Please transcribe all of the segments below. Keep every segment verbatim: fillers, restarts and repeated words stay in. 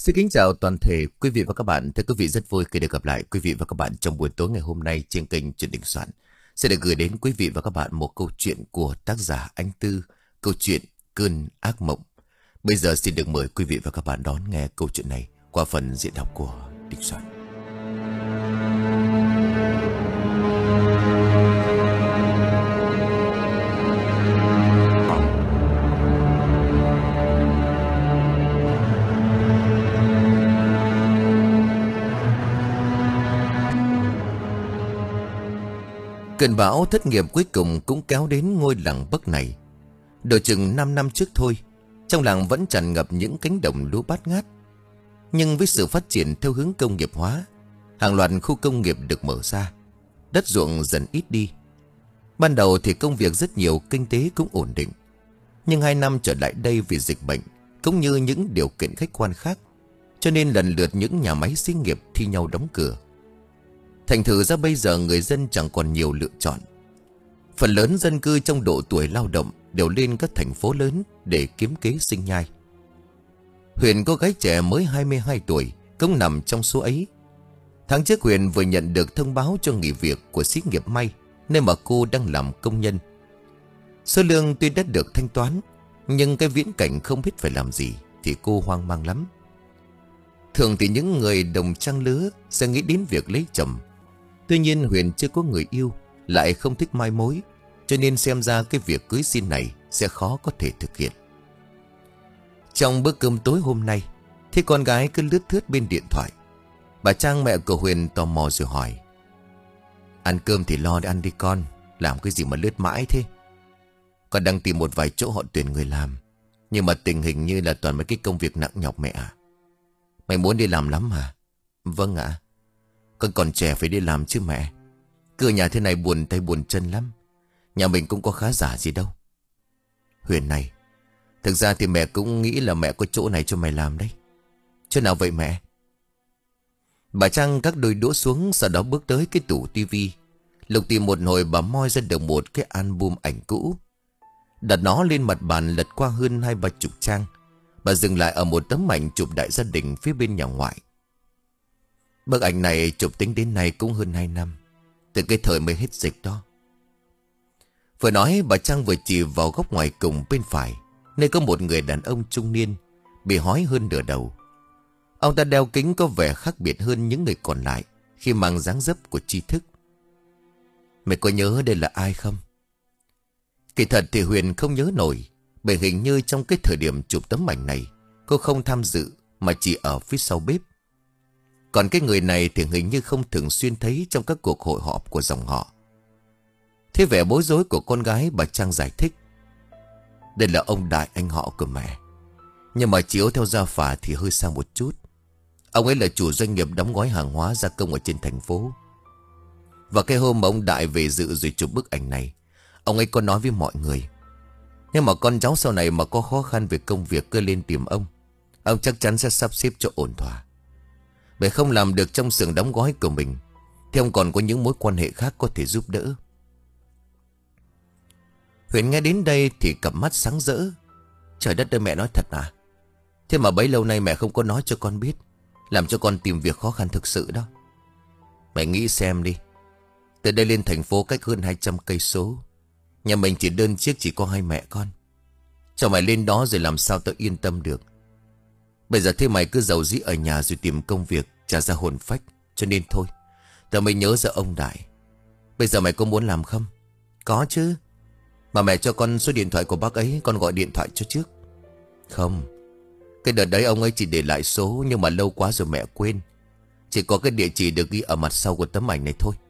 Xin kính chào toàn thể quý vị và các bạn. Thưa quý vị, rất vui khi được gặp lại quý vị và các bạn trong buổi tối ngày hôm nay trên kênh Truyện Đình Soạn. Sẽ được gửi đến quý vị và các bạn một câu chuyện của tác giả Anh Tư, câu chuyện Cơn Ác Mộng. Bây giờ xin được mời quý vị và các bạn đón nghe câu chuyện này qua phần diễn đọc của Đình Soạn. Cơn bão thất nghiệp cuối cùng cũng kéo đến ngôi làng Bắc này. Độ chừng năm năm trước thôi, trong làng vẫn tràn ngập những cánh đồng lúa bát ngát. Nhưng với sự phát triển theo hướng công nghiệp hóa, hàng loạt khu công nghiệp được mở ra, đất ruộng dần ít đi. Ban đầu thì công việc rất nhiều, kinh tế cũng ổn định. Nhưng hai năm trở lại đây vì dịch bệnh, cũng như những điều kiện khách quan khác, cho nên lần lượt những nhà máy xí nghiệp thi nhau đóng cửa. Thành thử ra bây giờ người dân chẳng còn nhiều lựa chọn. Phần lớn dân cư trong độ tuổi lao động đều lên các thành phố lớn để kiếm kế sinh nhai. Huyền có gái trẻ mới hai mươi hai tuổi cũng nằm trong số ấy. Tháng trước Huyền vừa nhận được thông báo cho nghỉ việc của xí nghiệp may, nơi mà cô đang làm công nhân. Số lương tuy đã được thanh toán, nhưng cái viễn cảnh không biết phải làm gì thì cô hoang mang lắm. Thường thì những người đồng trang lứa sẽ nghĩ đến việc lấy chồng. Tuy nhiên Huyền chưa có người yêu, lại không thích mai mối, cho nên xem ra cái việc cưới xin này sẽ khó có thể thực hiện. Trong bữa cơm tối hôm nay, thì con gái cứ lướt thướt bên điện thoại. Bà Trang, mẹ của Huyền, tò mò rồi hỏi: "Ăn cơm thì lo để ăn đi con, làm cái gì mà lướt mãi thế?" "Con đang tìm một vài chỗ họ tuyển người làm, nhưng mà tình hình như là toàn mấy cái công việc nặng nhọc mẹ à." "Mày muốn đi làm lắm hả?" "Vâng ạ." "Con còn trẻ phải đi làm chứ mẹ. Cứ ở nhà thế này buồn tay buồn chân lắm. Nhà mình cũng có khá giả gì đâu." "Huyền này, thực ra thì mẹ cũng nghĩ là mẹ có chỗ này cho mày làm đấy." "Chỗ nào vậy mẹ?" Bà Trang gác đôi đũa xuống, sau đó bước tới cái tủ tivi. Lục tìm một hồi, bà moi ra được một cái album ảnh cũ, đặt nó lên mặt bàn, lật qua hơn hai ba chục trang. Bà dừng lại ở một tấm ảnh chụp đại gia đình phía bên nhà ngoại. Bức ảnh này chụp tính đến nay cũng hơn hai năm, từ cái thời mới hết dịch đó. Vừa nói, bà Trang vừa chỉ vào góc ngoài cùng bên phải, nơi có một người đàn ông trung niên, bị hói hơn nửa đầu. Ông ta đeo kính có vẻ khác biệt hơn những người còn lại khi mang dáng dấp của tri thức. "Mày có nhớ đây là ai không?" Kỳ thật thì Huyền không nhớ nổi, bởi hình như trong cái thời điểm chụp tấm ảnh này, cô không tham dự mà chỉ ở phía sau bếp. Còn cái người này thì hình như không thường xuyên thấy trong các cuộc hội họp của dòng họ. Thế vẻ bối rối của con gái, bà Trang giải thích: "Đây là ông đại anh họ của mẹ, nhưng mà chiếu theo gia phả thì hơi xa một chút. Ông ấy là chủ doanh nghiệp đóng gói hàng hóa gia công ở trên thành phố. Và cái hôm mà ông đại về dự rồi chụp bức ảnh này, ông ấy có nói với mọi người: nếu mà con cháu sau này mà có khó khăn về công việc cứ lên tìm ông, ông chắc chắn sẽ sắp xếp cho ổn thỏa. Bởi không làm được trong xưởng đóng gói của mình thì ông còn có những mối quan hệ khác có thể giúp đỡ." Huyền nghe đến đây thì cặp mắt sáng rỡ. Trời đất ơi, mẹ nói thật à? Thế mà bấy lâu nay mẹ không có nói cho con biết, làm cho con tìm việc khó khăn thực sự đó. Mẹ nghĩ xem đi, từ đây lên thành phố cách hơn hai trăm cây số, nhà mình chỉ đơn chiếc, chỉ có hai mẹ con. Cho mày lên đó rồi làm sao tao yên tâm được. Bây giờ thế mày cứ giàu dĩ ở nhà rồi tìm công việc trả ra hồn phách. Cho nên thôi, tao mới nhớ ra ông đại. Bây giờ mày có muốn làm không?" "Có chứ. Mà mẹ cho con số điện thoại của bác ấy, con gọi điện thoại cho trước." "Không, cái đợt đấy ông ấy chỉ để lại số, nhưng mà lâu quá rồi mẹ quên. Chỉ có cái địa chỉ được ghi ở mặt sau của tấm ảnh này thôi."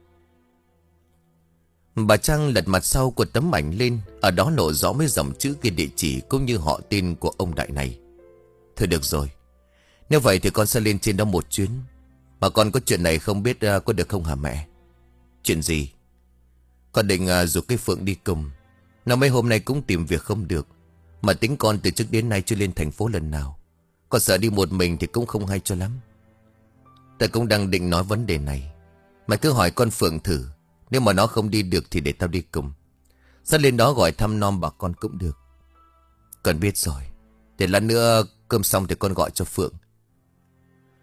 Bà Trang lật mặt sau của tấm ảnh lên, ở đó lộ rõ mấy dòng chữ cái địa chỉ cũng như họ tên của ông đại này. "Thôi được rồi, nếu vậy thì con sẽ lên trên đó một chuyến. Mà con có chuyện này không biết uh, có được không hả mẹ?" "Chuyện gì?" "Con định uh, rủ cái Phượng đi cùng. Nó mấy hôm nay cũng tìm việc không được, mà tính con từ trước đến nay chưa lên thành phố lần nào. Con sợ đi một mình thì cũng không hay cho lắm. Ta cũng đang định nói vấn đề này. Mày cứ hỏi con Phượng thử, nếu mà nó không đi được thì để tao đi cùng. Sắp lên đó gọi thăm nom bà con cũng được." "Con biết rồi. Để lát nữa cơm xong thì con gọi cho Phượng."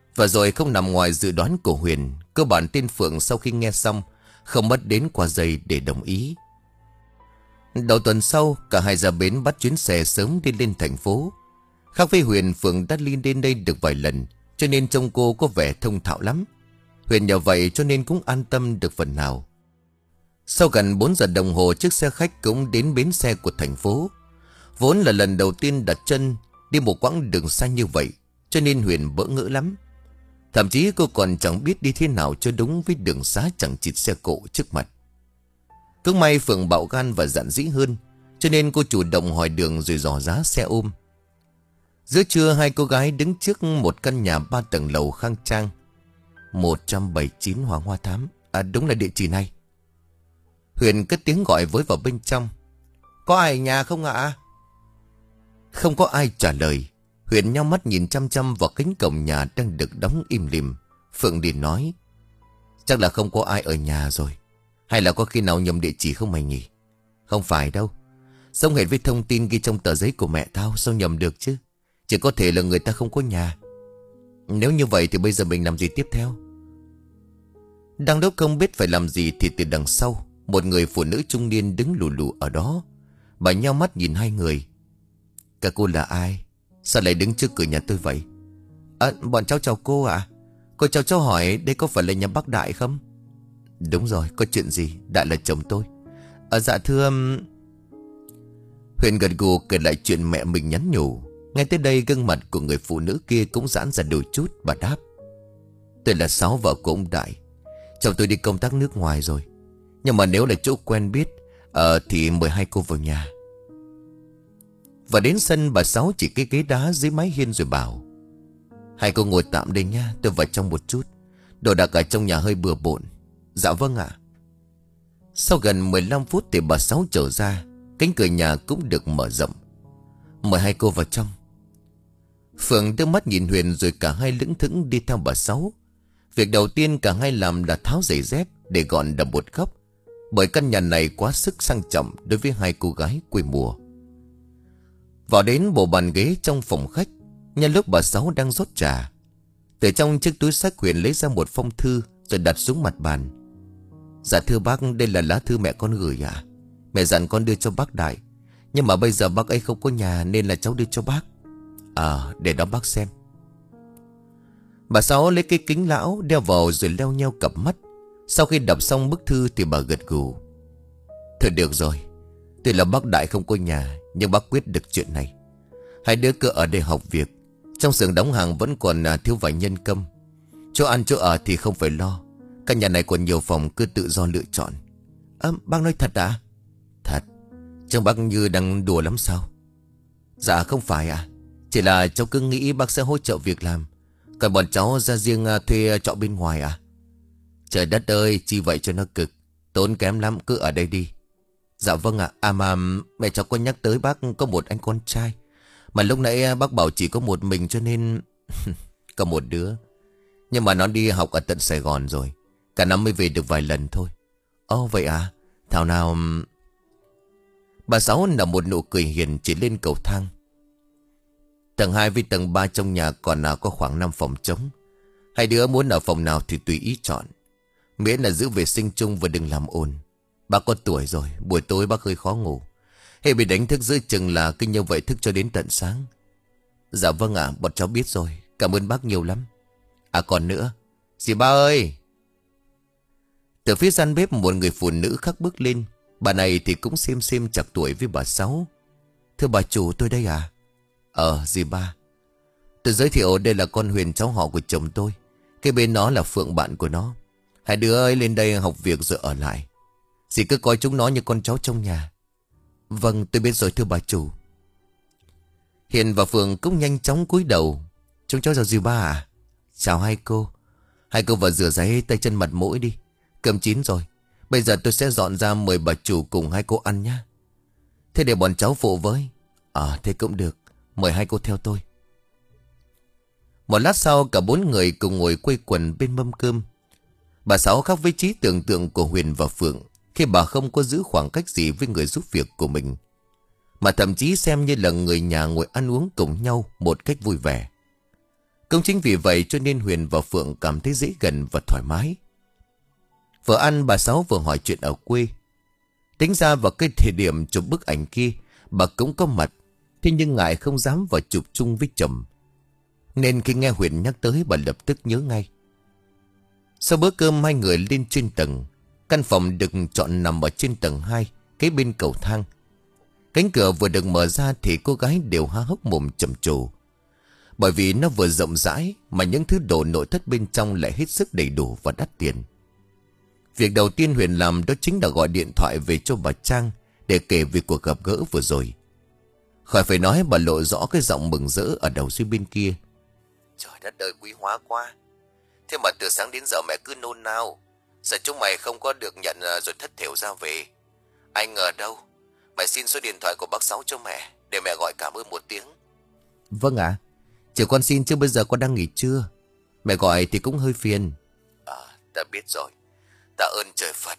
Và rồi không nằm ngoài dự đoán của Huyền. Cơ bản tên Phượng sau khi nghe xong không mất đến qua giây để đồng ý. Đầu tuần sau, cả hai ra bến bắt chuyến xe sớm đi lên thành phố. Khác với Huyền, Phượng đã đi đến đây được vài lần, cho nên trông cô có vẻ thông thạo lắm. Huyền nhờ vậy cho nên cũng an tâm được phần nào. Sau gần bốn giờ đồng hồ, chiếc xe khách cũng đến bến xe của thành phố. Vốn là lần đầu tiên đặt chân đi một quãng đường xa như vậy, cho nên Huyền bỡ ngỡ lắm. Thậm chí cô còn chẳng biết đi thế nào cho đúng với đường xá chẳng chịt xe cộ trước mặt. Cũng may Phượng bạo gan và dạn dĩ hơn, cho nên cô chủ động hỏi đường rồi dò giá xe ôm. Giữa trưa, hai cô gái đứng trước một căn nhà ba tầng lầu khang trang. một trăm bảy mươi chín Hoàng Hoa Thám. À, đúng là địa chỉ này. Huyền cất tiếng gọi với vào bên trong. Có ai ở nhà không ạ? Không có ai trả lời. Huyền nhao mắt nhìn chăm chăm vào cánh cổng nhà đang được đóng im lìm. Phượng liền nói. Chắc là không có ai ở nhà rồi. Hay là có khi nào nhầm địa chỉ không mày nhỉ? Không phải đâu. Giống hệt với thông tin ghi trong tờ giấy của mẹ tao. Sao nhầm được chứ? Chỉ có thể là người ta không có nhà. Nếu như vậy thì bây giờ mình làm gì tiếp theo? Đang lúc không biết phải làm gì thì từ đằng sau, một người phụ nữ trung niên đứng lù lù ở đó. Bà nhao mắt nhìn hai người. Các cô là ai? Sao lại đứng trước cửa nhà tôi vậy? À, bọn cháu chào cô ạ. À? Cô cháu cháu hỏi đây có phải là nhà bác Đại không? Đúng rồi, có chuyện gì? Đại là chồng tôi. À, dạ thưa... Huyền gật gù kể lại chuyện mẹ mình nhắn nhủ. Ngay tới đây gương mặt của người phụ nữ kia cũng giãn ra đôi chút. Bà đáp. Tôi là Sáu, vợ của ông Đại. Chồng tôi đi công tác nước ngoài rồi. Nhưng mà nếu là chỗ quen biết Ờ thì mời hai cô vào nhà. Và đến sân, bà Sáu chỉ cái ghế đá dưới mái hiên rồi bảo. Hai cô ngồi tạm đây nha, tôi vào trong một chút. Đồ đạc ở trong nhà hơi bừa bộn. Dạ vâng ạ. Sau gần mười lăm phút thì bà Sáu trở ra. Cánh cửa nhà cũng được mở rộng. Mời hai cô vào trong. Phượng đưa mắt nhìn Huyền rồi cả hai lững thững đi theo bà Sáu. Việc đầu tiên cả hai làm là tháo giày dép để gọn đầm một góc, bởi căn nhà này quá sức sang trọng đối với hai cô gái quê mùa. Vào đến bộ bàn ghế trong phòng khách, nhân lúc bà Sáu đang rót trà, từ trong chiếc túi xách Huyền lấy ra một phong thư rồi đặt xuống mặt bàn. Dạ thưa bác, đây là lá thư mẹ con gửi ạ. À? Mẹ dặn con đưa cho bác Đại, nhưng mà bây giờ bác ấy không có nhà nên là cháu đưa cho bác. À, để đó bác xem. Bà Sáu lấy cái kính lão đeo vào rồi leo nheo cặp mắt. Sau khi đọc xong bức thư thì bà gật gù. Thôi được rồi, tuy là bác Đại không có nhà, nhưng bác quyết được chuyện này. Hai đứa cứ ở đây học việc. Trong xưởng đóng hàng vẫn còn thiếu vài nhân công. Chỗ ăn chỗ ở thì không phải lo. Căn nhà này còn nhiều phòng, cứ tự do lựa chọn. À, bác nói thật à? Thật. Trông bác như đang đùa lắm sao? Dạ không phải à. Chỉ là cháu cứ nghĩ bác sẽ hỗ trợ việc làm, còn bọn cháu ra riêng thuê trọ bên ngoài à? Trời đất ơi, chi vậy cho nó cực. Tốn kém lắm, cứ ở đây đi. Dạ vâng ạ. À mà mẹ cháu có nhắc tới bác có một anh con trai, mà lúc nãy bác bảo chỉ có một mình cho nên... Có một đứa, nhưng mà nó đi học ở tận Sài Gòn rồi. Cả năm mới về được vài lần thôi. Ồ vậy à? Thảo nào... Bà Sáu nở một nụ cười hiền chỉ lên cầu thang. Tầng hai với tầng ba trong nhà còn nào có khoảng năm phòng trống. Hai đứa muốn ở phòng nào thì tùy ý chọn, miễn là giữ vệ sinh chung và đừng làm ồn. Bác có tuổi rồi, buổi tối bác hơi khó ngủ. Hệ bị đánh thức giữa chừng là cứ như vậy thức cho đến tận sáng. Dạ vâng ạ, bọn cháu biết rồi. Cảm ơn bác nhiều lắm. À còn nữa, dì ba ơi. Từ phía gian bếp một người phụ nữ khác bước lên. Bà này thì cũng xem xem chạc tuổi với bà Sáu. Thưa bà chủ, tôi đây à? Ờ dì ba. Tôi giới thiệu đây là con Huyền, cháu họ của chồng tôi. Cái bên đó là Phượng, bạn của nó. Hai đứa ấy lên đây học việc rồi ở lại. Dì cứ coi chúng nó như con cháu trong nhà. Vâng tôi biết rồi thưa bà chủ. Hiền và Phượng cũng nhanh chóng cúi đầu. Chúng cháu chào dì ba à? Chào hai cô. Hai cô vào rửa giấy tay chân mặt mũi đi. Cơm chín rồi. Bây giờ tôi sẽ dọn ra mời bà chủ cùng hai cô ăn nhé. Thế để bọn cháu phụ với. À thế cũng được. Mời hai cô theo tôi. Một lát sau cả bốn người cùng ngồi quây quần bên mâm cơm. Bà Sáu khác với trí tưởng tượng của Huyền và Phượng, khi bà không có giữ khoảng cách gì với người giúp việc của mình, mà thậm chí xem như là người nhà ngồi ăn uống cùng nhau một cách vui vẻ. Cũng chính vì vậy cho nên Huyền và Phượng cảm thấy dễ gần và thoải mái. Vừa ăn bà Sáu vừa hỏi chuyện ở quê. Tính ra vào cái thời điểm chụp bức ảnh kia, bà cũng có mặt. Thế nhưng ngại không dám vào chụp chung với chồng, nên khi nghe Huyền nhắc tới, bà lập tức nhớ ngay. Sau bữa cơm hai người lên trên tầng. Căn phòng được chọn nằm ở trên tầng hai, kế bên cầu thang. Cánh cửa vừa được mở ra thì cô gái đều há hốc mồm trầm trồ. Bởi vì nó vừa rộng rãi mà những thứ đồ nội thất bên trong lại hết sức đầy đủ và đắt tiền. Việc đầu tiên Huyền làm đó chính là gọi điện thoại về cho bà Trang để kể về cuộc gặp gỡ vừa rồi. Khỏi phải nói, bà lộ rõ cái giọng mừng rỡ ở đầu dây bên kia. Trời đất ơi, quý hóa quá. Thế mà từ sáng đến giờ mẹ cứ nôn nao. Giờ chúng mày không có được nhận rồi thất thểu ra về. Anh ở đâu? Mày xin số điện thoại của bác Sáu cho mẹ, để mẹ gọi cảm ơn một tiếng. Vâng ạ. À, chờ con xin chứ bây giờ con đang nghỉ trưa. Mẹ gọi thì cũng hơi phiền. À, ta biết rồi. Ta ơn trời Phật.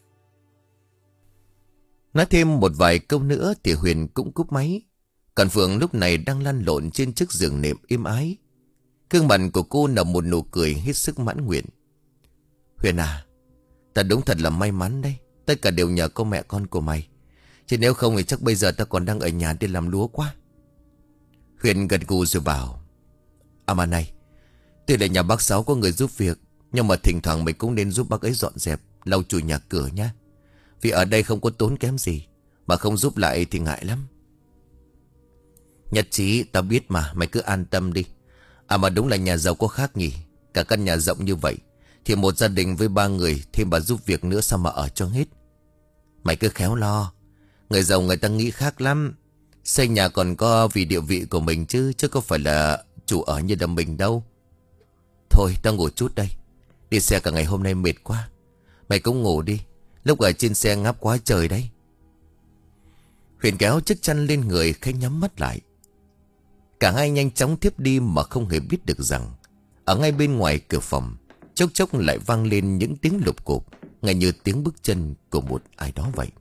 Nói thêm một vài câu nữa thì Huyền cũng cúp máy. Còn Phượng lúc này đang lăn lộn trên chiếc giường nệm êm ái. Gương mặt của cô nở một nụ cười hết sức mãn nguyện. Huyền à, ta đúng thật là may mắn đấy. Tất cả đều nhờ cô mẹ con của mày. Chứ nếu không thì chắc bây giờ ta còn đang ở nhà để làm lúa quá. Huyền gật gù rồi bảo. À mà này, tuy là nhà bác Sáu có người giúp việc, nhưng mà thỉnh thoảng mình cũng nên giúp bác ấy dọn dẹp, lau chùi nhà cửa nhá. Vì ở đây không có tốn kém gì, mà không giúp lại thì ngại lắm. Nhất trí, ta biết mà, mày cứ an tâm đi. À mà đúng là nhà giàu có khác nhỉ. Cả căn nhà rộng như vậy thì một gia đình với ba người, thêm bà giúp việc nữa sao mà ở cho hết. Mày cứ khéo lo. Người giàu người ta nghĩ khác lắm. Xây nhà còn có vì địa vị của mình chứ, chứ có phải là chủ ở như là mình đâu. Thôi tao ngủ chút đây. Đi xe cả ngày hôm nay mệt quá. Mày cũng ngủ đi. Lúc ở trên xe ngáp quá trời đấy. Huyền kéo chiếc chăn lên người, khẽ nhắm mắt lại. Cả hai nhanh chóng tiếp đi mà không hề biết được rằng ở ngay bên ngoài cửa phòng chốc chốc lại vang lên những tiếng lục cộp, ngay như tiếng bước chân của một ai đó vậy.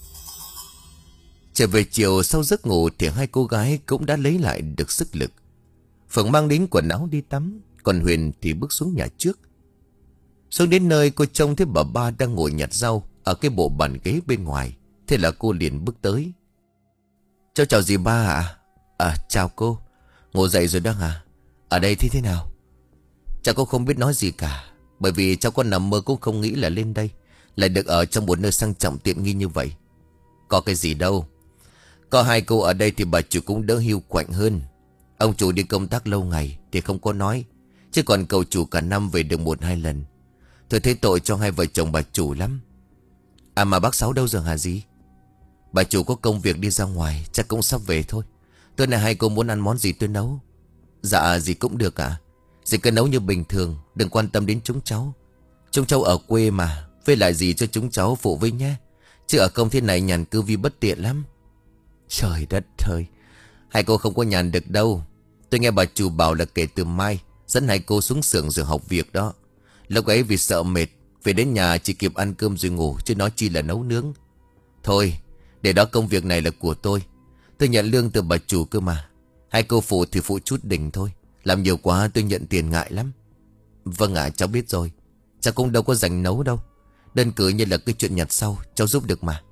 Trở về chiều sau giấc ngủ thì hai cô gái cũng đã lấy lại được sức lực. Phượng mang đến quần áo đi tắm, còn Huyền thì bước xuống nhà trước. Xuống đến nơi cô trông thấy bà ba đang ngồi nhặt rau ở cái bộ bàn ghế bên ngoài. Thế là cô liền bước tới. Cháu chào dì ba ạ. À? À chào cô. Ngủ dậy rồi đó hả? Ở đây thế thế nào? Cháu cũng không biết nói gì cả. Bởi vì cháu có nằm mơ cũng không nghĩ là lên đây lại được ở trong một nơi sang trọng tiện nghi như vậy. Có cái gì đâu. Có hai cô ở đây thì bà chủ cũng đỡ hiu quạnh hơn. Ông chủ đi công tác lâu ngày thì không có nói. Chứ còn cậu chủ cả năm về được một hai lần. Tôi thấy tội cho hai vợ chồng bà chủ lắm. À mà bác Sáu đâu rồi hả dì? Bà chủ có công việc đi ra ngoài, chắc cũng sắp về thôi. Tối nay hai cô muốn ăn món gì tôi nấu? Dạ dì cũng được ạ. À? Dì cứ nấu như bình thường, đừng quan tâm đến chúng cháu. Chúng cháu ở quê mà, với lại dì cho chúng cháu phụ với nhé. Chứ ở công thế này nhàn cư vi bất tiện lắm. Trời đất ơi, hai cô không có nhàn được đâu. Tôi nghe bà chủ bảo là kể từ mai dẫn hai cô xuống xưởng rồi học việc đó. Lúc ấy vì sợ mệt, về đến nhà chỉ kịp ăn cơm rồi ngủ, chứ nói chi là nấu nướng. Thôi, để đó công việc này là của tôi. Tôi nhận lương từ bà chủ cơ mà. Hai cô phụ thì phụ chút đỉnh thôi. Làm nhiều quá tôi nhận tiền ngại lắm. Vâng ạ, cháu biết rồi. Cháu cũng đâu có dành nấu đâu. Đơn cử như là cái chuyện nhặt sau, cháu giúp được mà.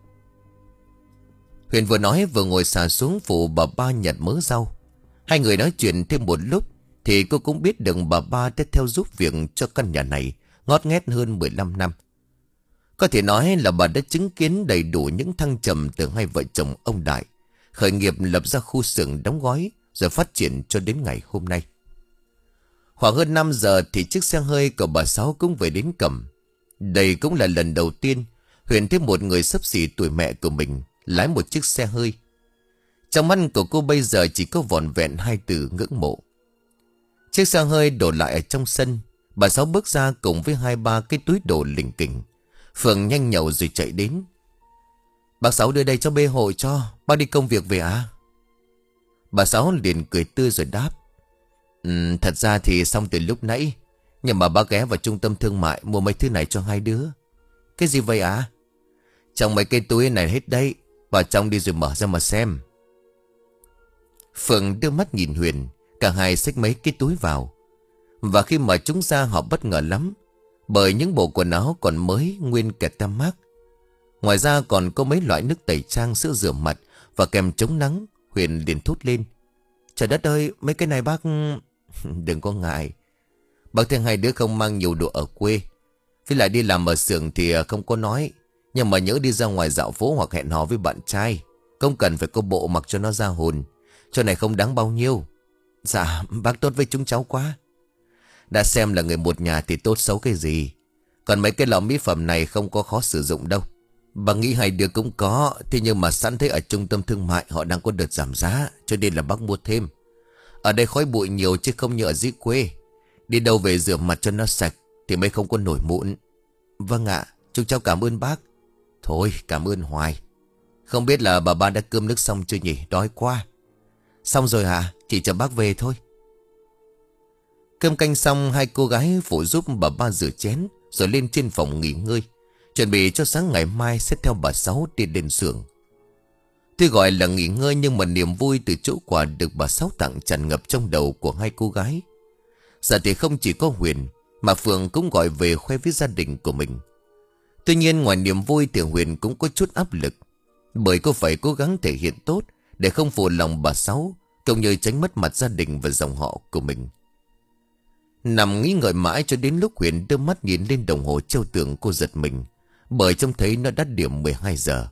Huyền vừa nói vừa ngồi xà xuống phụ bà ba nhặt mớ rau. Hai người nói chuyện thêm một lúc thì cô cũng biết được bà ba đã theo giúp việc cho căn nhà này ngót nghét hơn mười lăm năm. Có thể nói là bà đã chứng kiến đầy đủ những thăng trầm từ hai vợ chồng ông Đại, khởi nghiệp lập ra khu xưởng đóng gói rồi phát triển cho đến ngày hôm nay. Khoảng hơn năm giờ thì chiếc xe hơi của bà Sáu cũng về đến Cẩm. Đây cũng là lần đầu tiên Huyền thấy một người xấp xỉ tuổi mẹ của mình lái một chiếc xe hơi. Trong mắt của cô bây giờ chỉ có vỏn vẹn hai từ ngưỡng mộ. Chiếc xe hơi đổ lại ở trong sân. Bà Sáu bước ra cùng với hai ba cái túi đồ lỉnh kỉnh. Phượng nhanh nhậu rồi chạy đến. Bác Sáu đưa đây cho bê hộ cho. Bác đi công việc về à? Bà Sáu liền cười tươi rồi đáp. Ừ, thật ra thì xong từ lúc nãy. Nhưng mà bác ghé vào trung tâm thương mại mua mấy thứ này cho hai đứa. Cái gì vậy à? Trong mấy cái túi này hết đấy. Vào trong đi rồi mở ra mà xem. Phượng đưa mắt nhìn Huyền. Cả hai xách mấy cái túi vào. Và khi mở chúng ra họ bất ngờ lắm, bởi những bộ quần áo còn mới nguyên kẹt tem mác. Ngoài ra còn có mấy loại nước tẩy trang, sữa rửa mặt và kem chống nắng. Huyền liền thốt lên: Trời đất ơi, mấy cái này bác... Đừng có ngại, bác thấy hai đứa không mang nhiều đồ ở quê, với lại đi làm ở xưởng thì không có nói. Nhưng mà nhớ đi ra ngoài dạo phố hoặc hẹn hò với bạn trai, không cần phải có bộ mặc cho nó ra hồn. Chỗ này không đáng bao nhiêu. Dạ bác tốt với chúng cháu quá. Đã xem là người một nhà thì tốt xấu cái gì. Còn mấy cái lọ mỹ phẩm này không có khó sử dụng đâu. Bà nghĩ hai đứa cũng có, thế nhưng mà sẵn thấy ở trung tâm thương mại họ đang có đợt giảm giá, cho nên là bác mua thêm. Ở đây khói bụi nhiều chứ không như ở dưới quê. Đi đâu về rửa mặt cho nó sạch thì mới không có nổi mụn. Vâng ạ, chúng cháu cảm ơn bác. Thôi cảm ơn hoài. Không biết là bà ba đã cơm nước xong chưa nhỉ, đói quá. Xong rồi hả, chỉ chờ bác về thôi. Cơm canh xong, hai cô gái phụ giúp bà ba rửa chén rồi lên trên phòng nghỉ ngơi, chuẩn bị cho sáng ngày mai sẽ theo bà Sáu đi lên xưởng. Tuy gọi là nghỉ ngơi nhưng mà niềm vui từ chỗ quà được bà Sáu tặng tràn ngập trong đầu của hai cô gái. Giờ thì không chỉ có Huyền mà Phượng cũng gọi về khoe với gia đình của mình. Tuy nhiên ngoài niềm vui thì Huyền cũng có chút áp lực, bởi cô phải cố gắng thể hiện tốt để không phụ lòng bà Sáu, cũng như tránh mất mặt gia đình và dòng họ của mình. Nằm nghĩ ngợi mãi cho đến lúc Huyền đưa mắt nhìn lên đồng hồ treo tường, cô giật mình, bởi trông thấy nó đã điểm mười hai giờ.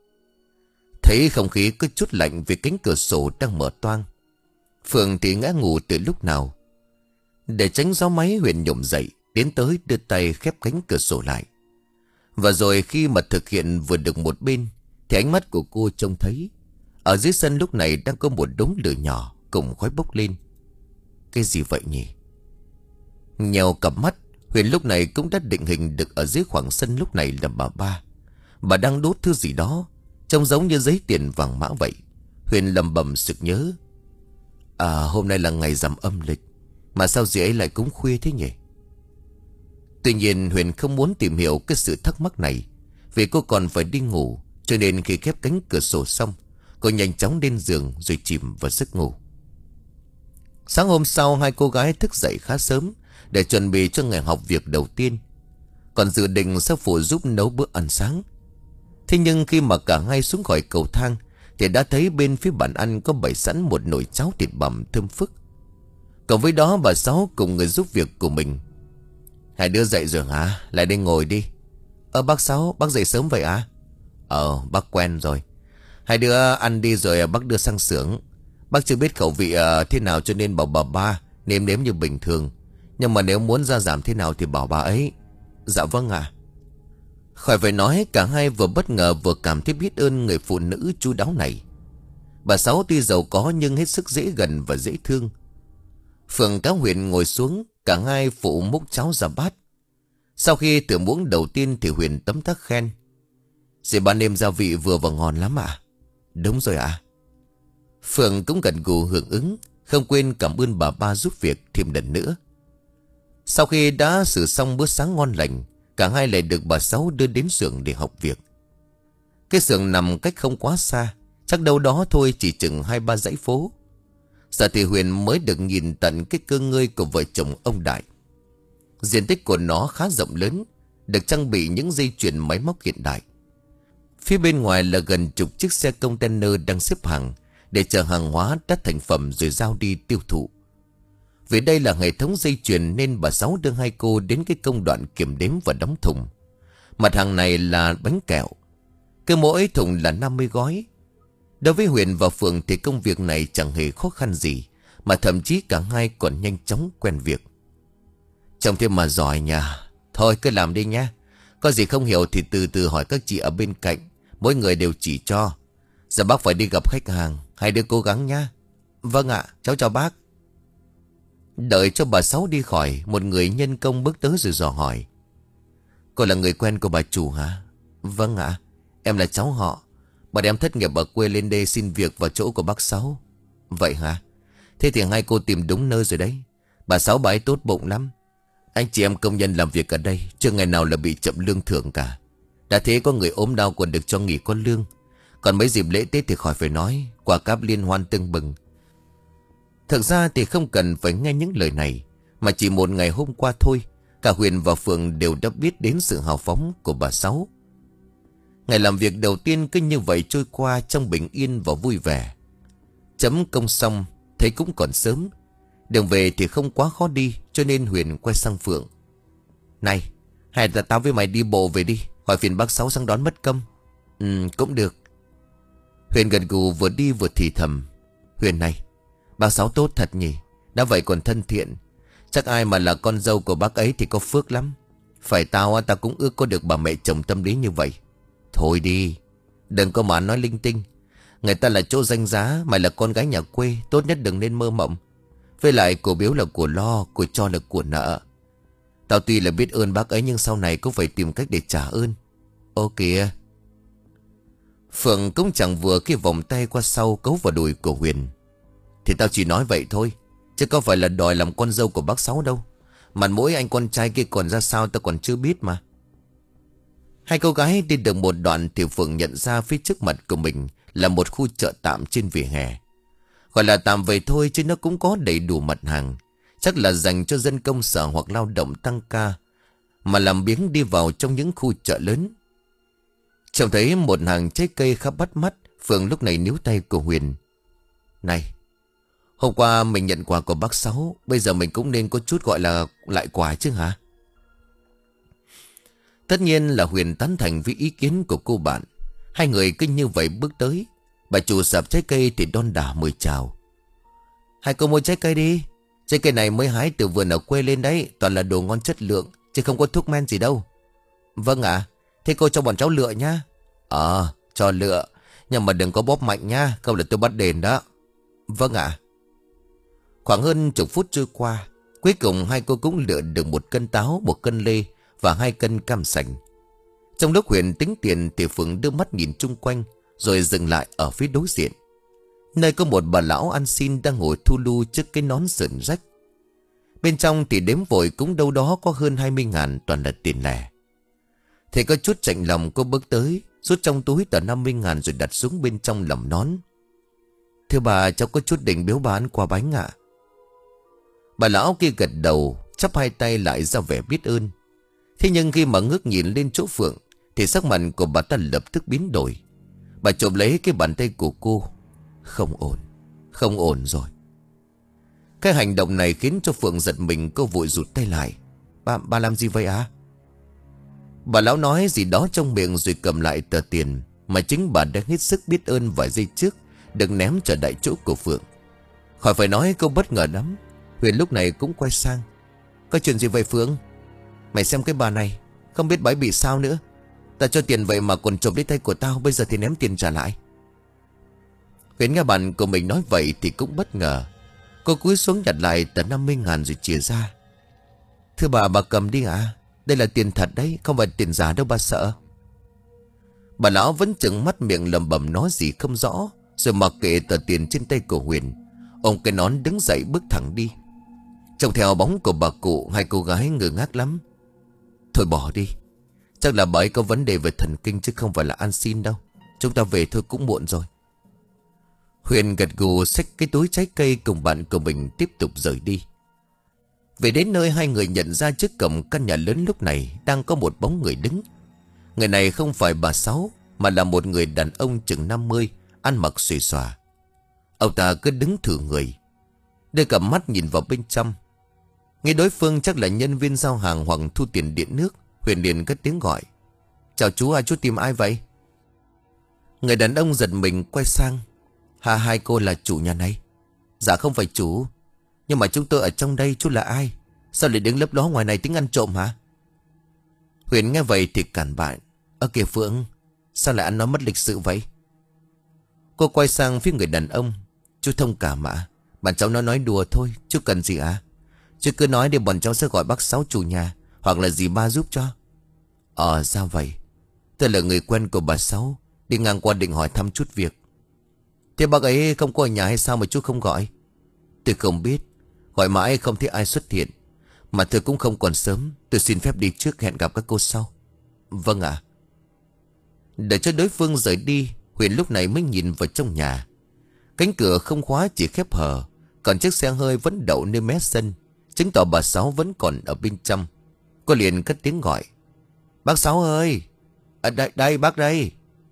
Thấy không khí có chút lạnh vì cánh cửa sổ đang mở toang. Phượng thì ngã ngủ từ lúc nào. Để tránh gió máy, Huyền nhổm dậy, tiến tới đưa tay khép cánh cửa sổ lại. Và rồi khi mà thực hiện vừa được một bên thì ánh mắt của cô trông thấy ở dưới sân lúc này đang có một đống lửa nhỏ cùng khói bốc lên. Cái gì vậy nhỉ? Nhèo cặp mắt, Huyền lúc này cũng đã định hình được ở dưới khoảng sân lúc này là bà ba. Bà đang đốt thứ gì đó trông giống như giấy tiền vàng mã vậy. Huyền lầm bầm sực nhớ. À, hôm nay là ngày rằm âm lịch, mà sao dì ấy lại cúng khuya thế nhỉ? Tuy nhiên Huyền không muốn tìm hiểu cái sự thắc mắc này, vì cô còn phải đi ngủ. Cho nên khi khép cánh cửa sổ xong, cô nhanh chóng lên giường rồi chìm vào giấc ngủ. Sáng hôm sau, hai cô gái thức dậy khá sớm để chuẩn bị cho ngày học việc đầu tiên, còn dự định sẽ phụ giúp nấu bữa ăn sáng. Thế nhưng khi mà cả hai xuống khỏi cầu thang thì đã thấy bên phía bàn ăn có bày sẵn một nồi cháo thịt bằm thơm phức. Cộng với đó bà Sáu cùng người giúp việc của mình. Hai đứa dậy rồi hả? Lại đây ngồi đi. Ờ bác Sáu, bác dậy sớm vậy à? Ờ bác quen rồi. Hai đứa ăn đi rồi bác đưa sang xưởng. Bác chưa biết khẩu vị uh, thế nào cho nên bảo bà ba nêm nếm như bình thường. Nhưng mà nếu muốn gia giảm thế nào thì bảo bà ấy. Dạ vâng ạ. Khỏi phải nói, cả hai vừa bất ngờ vừa cảm thấy biết ơn người phụ nữ chu đáo này. Bà Sáu tuy giàu có nhưng hết sức dễ gần và dễ thương. Phượng cáo Huyền ngồi xuống, cả hai phụ múc cháo ra bát. Sau khi thử muỗng đầu tiên thì Huyền tấm tắc khen. Dì ba nêm gia vị vừa và ngon lắm ạ. Đúng rồi ạ. Phượng cũng gật gù hưởng ứng, không quên cảm ơn bà ba giúp việc thêm lần nữa. Sau khi đã xử xong bữa sáng ngon lành, cả hai lại được bà Sáu đưa đến xưởng để học việc. Cái xưởng nằm cách không quá xa, chắc đâu đó thôi, chỉ chừng hai ba dãy phố. Giờ thì Huyền mới được nhìn tận cái cơ ngơi của vợ chồng ông Đại. Diện tích của nó khá rộng lớn, được trang bị những dây chuyền máy móc hiện đại. Phía bên ngoài là gần chục chiếc xe container đang xếp hàng để chở hàng hóa đã thành phẩm rồi giao đi tiêu thụ. Vì đây là hệ thống dây chuyền nên bà Sáu đưa hai cô đến cái công đoạn kiểm đếm và đóng thùng. Mặt hàng này là bánh kẹo, cứ mỗi thùng là năm mươi gói. Đối với Huyền và Phượng thì công việc này chẳng hề khó khăn gì, mà thậm chí cả hai còn nhanh chóng quen việc. Trông thêm mà giỏi nha. Thôi cứ làm đi nha. Có gì không hiểu thì từ từ hỏi các chị ở bên cạnh, mỗi người đều chỉ cho. Giờ bác phải đi gặp khách hàng, hai đứa cố gắng nha. Vâng ạ, cháu chào bác. Đợi cho bà Sáu đi khỏi, một người nhân công bước tới rồi dò hỏi. Cô là người quen của bà chủ hả? Vâng ạ, em là cháu họ. Bọn em thất nghiệp ở quê lên đây xin việc vào chỗ của bác Sáu. Vậy hả? Thế thì hai cô tìm đúng nơi rồi đấy. Bà Sáu bà ấy tốt bụng lắm. Anh chị em công nhân làm việc ở đây chưa ngày nào là bị chậm lương thưởng cả. Đã thế có người ốm đau còn được cho nghỉ có lương. Còn mấy dịp lễ Tết thì khỏi phải nói, quà cáp liên hoan tưng bừng. Thực ra thì không cần phải nghe những lời này, Mà chỉ một ngày hôm qua thôi, cả Huyền và Phượng đều đã biết đến sự hào phóng của bà Sáu. Ngày làm việc đầu tiên cứ như vậy trôi qua trong bình yên và vui vẻ. Chấm công xong, thấy cũng còn sớm. Đường về thì không quá khó đi, cho nên Huyền quay sang Phượng. Này, hay là tao với mày đi bộ về đi, hỏi phiền bác Sáu sang đón mất công. Ừ, cũng được. Huyền gật gù vừa đi vừa thì thầm. Huyền này, bác Sáu tốt thật nhỉ, đã vậy còn thân thiện. Chắc ai mà là con dâu của bác ấy thì có phước lắm. Phải tao tao cũng ước có được bà mẹ chồng tâm lý như vậy. Thôi đi, đừng có mà nói linh tinh. Người ta là chỗ danh giá, mày là con gái nhà quê, tốt nhất đừng nên mơ mộng. Với lại của biếu là của lo, của cho là của nợ. Tao tuy là biết ơn bác ấy nhưng sau này cũng phải tìm cách để trả ơn. Ô kìa. Phượng cũng chẳng vừa cái vòng tay qua sau cấu vào đùi của Huyền. Thì tao chỉ nói vậy thôi, chứ có phải là đòi làm con dâu của bác Sáu đâu. Mặt mũi anh con trai kia còn ra sao tao còn chưa biết mà. Hai cô gái đi được một đoạn thì Phượng nhận ra phía trước mặt của mình là một khu chợ tạm trên vỉa hè. Gọi là tạm vậy thôi chứ nó cũng có đầy đủ mặt hàng. Chắc là dành cho dân công sở hoặc lao động tăng ca mà làm biếng đi vào trong những khu chợ lớn. Trông thấy một hàng trái cây khá bắt mắt, Phượng lúc này níu tay của Huyền. Này, hôm qua mình nhận quà của bác Sáu, bây giờ mình cũng nên có chút gọi là lại quà chứ hả? Tất nhiên là Huyền tán thành với ý kiến của cô bạn. Hai người cứ như vậy bước tới. Bà chủ sạp trái cây thì đon đả mời chào. Hai cô mua trái cây đi. Trái cây này mới hái từ vườn ở quê lên đấy, toàn là đồ ngon chất lượng, chứ không có thuốc men gì đâu. Vâng ạ, à, thế cô cho bọn cháu lựa nhá. Ờ, à, cho lựa, nhưng mà đừng có bóp mạnh nhá, không là tôi bắt đền đó. Vâng ạ. À. Khoảng hơn chục phút trôi qua, cuối cùng hai cô cũng lựa được một cân táo, một cân lê và hai cân cam sành. Trong lúc Huyền tính tiền thì Phượng đưa mắt nhìn chung quanh, rồi dừng lại ở phía đối diện, nơi có một bà lão ăn xin đang ngồi thu lu trước cái nón sườn rách. Bên trong thì đếm vội cũng đâu đó có hơn hai mươi ngàn, toàn là tiền lẻ. Thì có chút chạnh lòng, cô bước tới, rút trong túi tờ năm mươi ngàn rồi đặt xuống bên trong lầm nón. Thưa bà, cháu có chút định biếu bán quà bánh ạ. Bà lão kia gật đầu, chắp hai tay lại ra vẻ biết ơn. Thế nhưng khi mà ngước nhìn lên chỗ Phượng thì sắc mặt của bà ta lập tức biến đổi. Bà chộp lấy cái bàn tay của cô. Không ổn, không ổn rồi. Cái hành động này khiến cho Phượng giật mình, cô vội rụt tay lại. Bà, bà làm gì vậy à? Bà lão nói gì đó trong miệng rồi cầm lại tờ tiền mà chính bà đã hết sức biết ơn vài giây trước đừng ném trở lại chỗ của Phượng. Khỏi phải nói, cô bất ngờ lắm. Huyền lúc này cũng quay sang. Có chuyện gì vậy Phượng? Mày xem cái bà này, không biết bà ấy bị sao nữa. Ta cho tiền vậy mà còn chộp lấy tay của tao, bây giờ thì ném tiền trả lại. Huyền nghe bạn của mình nói vậy thì cũng bất ngờ. Cô cúi xuống nhặt lại tờ năm mươi ngàn rồi chìa ra. Thưa bà, bà cầm đi ạ. À? Đây là tiền thật đấy, không phải tiền giả đâu bà sợ. Bà lão vẫn trừng mắt miệng lẩm bẩm nói gì không rõ, rồi mặc kệ tờ tiền trên tay của Huyền, ông cái nón đứng dậy bước thẳng đi. Trông theo bóng của bà cụ, hai cô gái ngơ ngác lắm. Thôi bỏ đi, chắc là bà ấy có vấn đề về thần kinh chứ không phải là ăn xin đâu. Chúng ta về thôi, cũng muộn rồi. Huyền gật gù xách cái túi trái cây cùng bạn của mình tiếp tục rời đi. Về đến nơi, hai người nhận ra trước cổng căn nhà lớn lúc này đang có một bóng người đứng. Người này không phải bà Sáu mà là một người đàn ông chừng năm mươi, ăn mặc xuề xòa. Ông ta cứ đứng thử người, đưa cặp mắt nhìn vào bên trong. Nghe đối phương chắc là nhân viên giao hàng hoặc thu tiền điện nước, Huyền liền cất tiếng gọi. Chào chú, à, chú tìm ai vậy? Người đàn ông giật mình quay sang. Hà, hai cô là chủ nhà này? Dạ không phải chủ, nhưng mà chúng tôi ở trong đây, chú là ai? Sao lại đứng lấp ló ngoài này tính ăn trộm hả? Huyền nghe vậy thì cản bạn. Ơ kìa Phượng, sao lại ăn nói mất lịch sự vậy? Cô quay sang phía người đàn ông. Chú thông cảm ạ, bạn cháu nó nói đùa thôi, chú cần gì à? Chú cứ nói để bọn cháu sẽ gọi bác Sáu chủ nhà, hoặc là dì ba giúp cho. Ờ ra vậy. Tôi là người quen của bà Sáu, đi ngang qua định hỏi thăm chút việc. Thế bác ấy không có ở nhà hay sao mà chú không gọi? Tôi không biết, gọi mãi không thấy ai xuất hiện. Mà tôi cũng không còn sớm, tôi xin phép đi trước, hẹn gặp các cô sau. Vâng ạ. Để cho đối phương rời đi, Huyền lúc này mới nhìn vào trong nhà. Cánh cửa không khóa, chỉ khép hờ, còn chiếc xe hơi vẫn đậu nơi mé sân. chứng tỏ bà Sáu vẫn còn ở bên trong. Cô liền cất tiếng gọi. Bác Sáu ơi! À, đây, đây bác đây!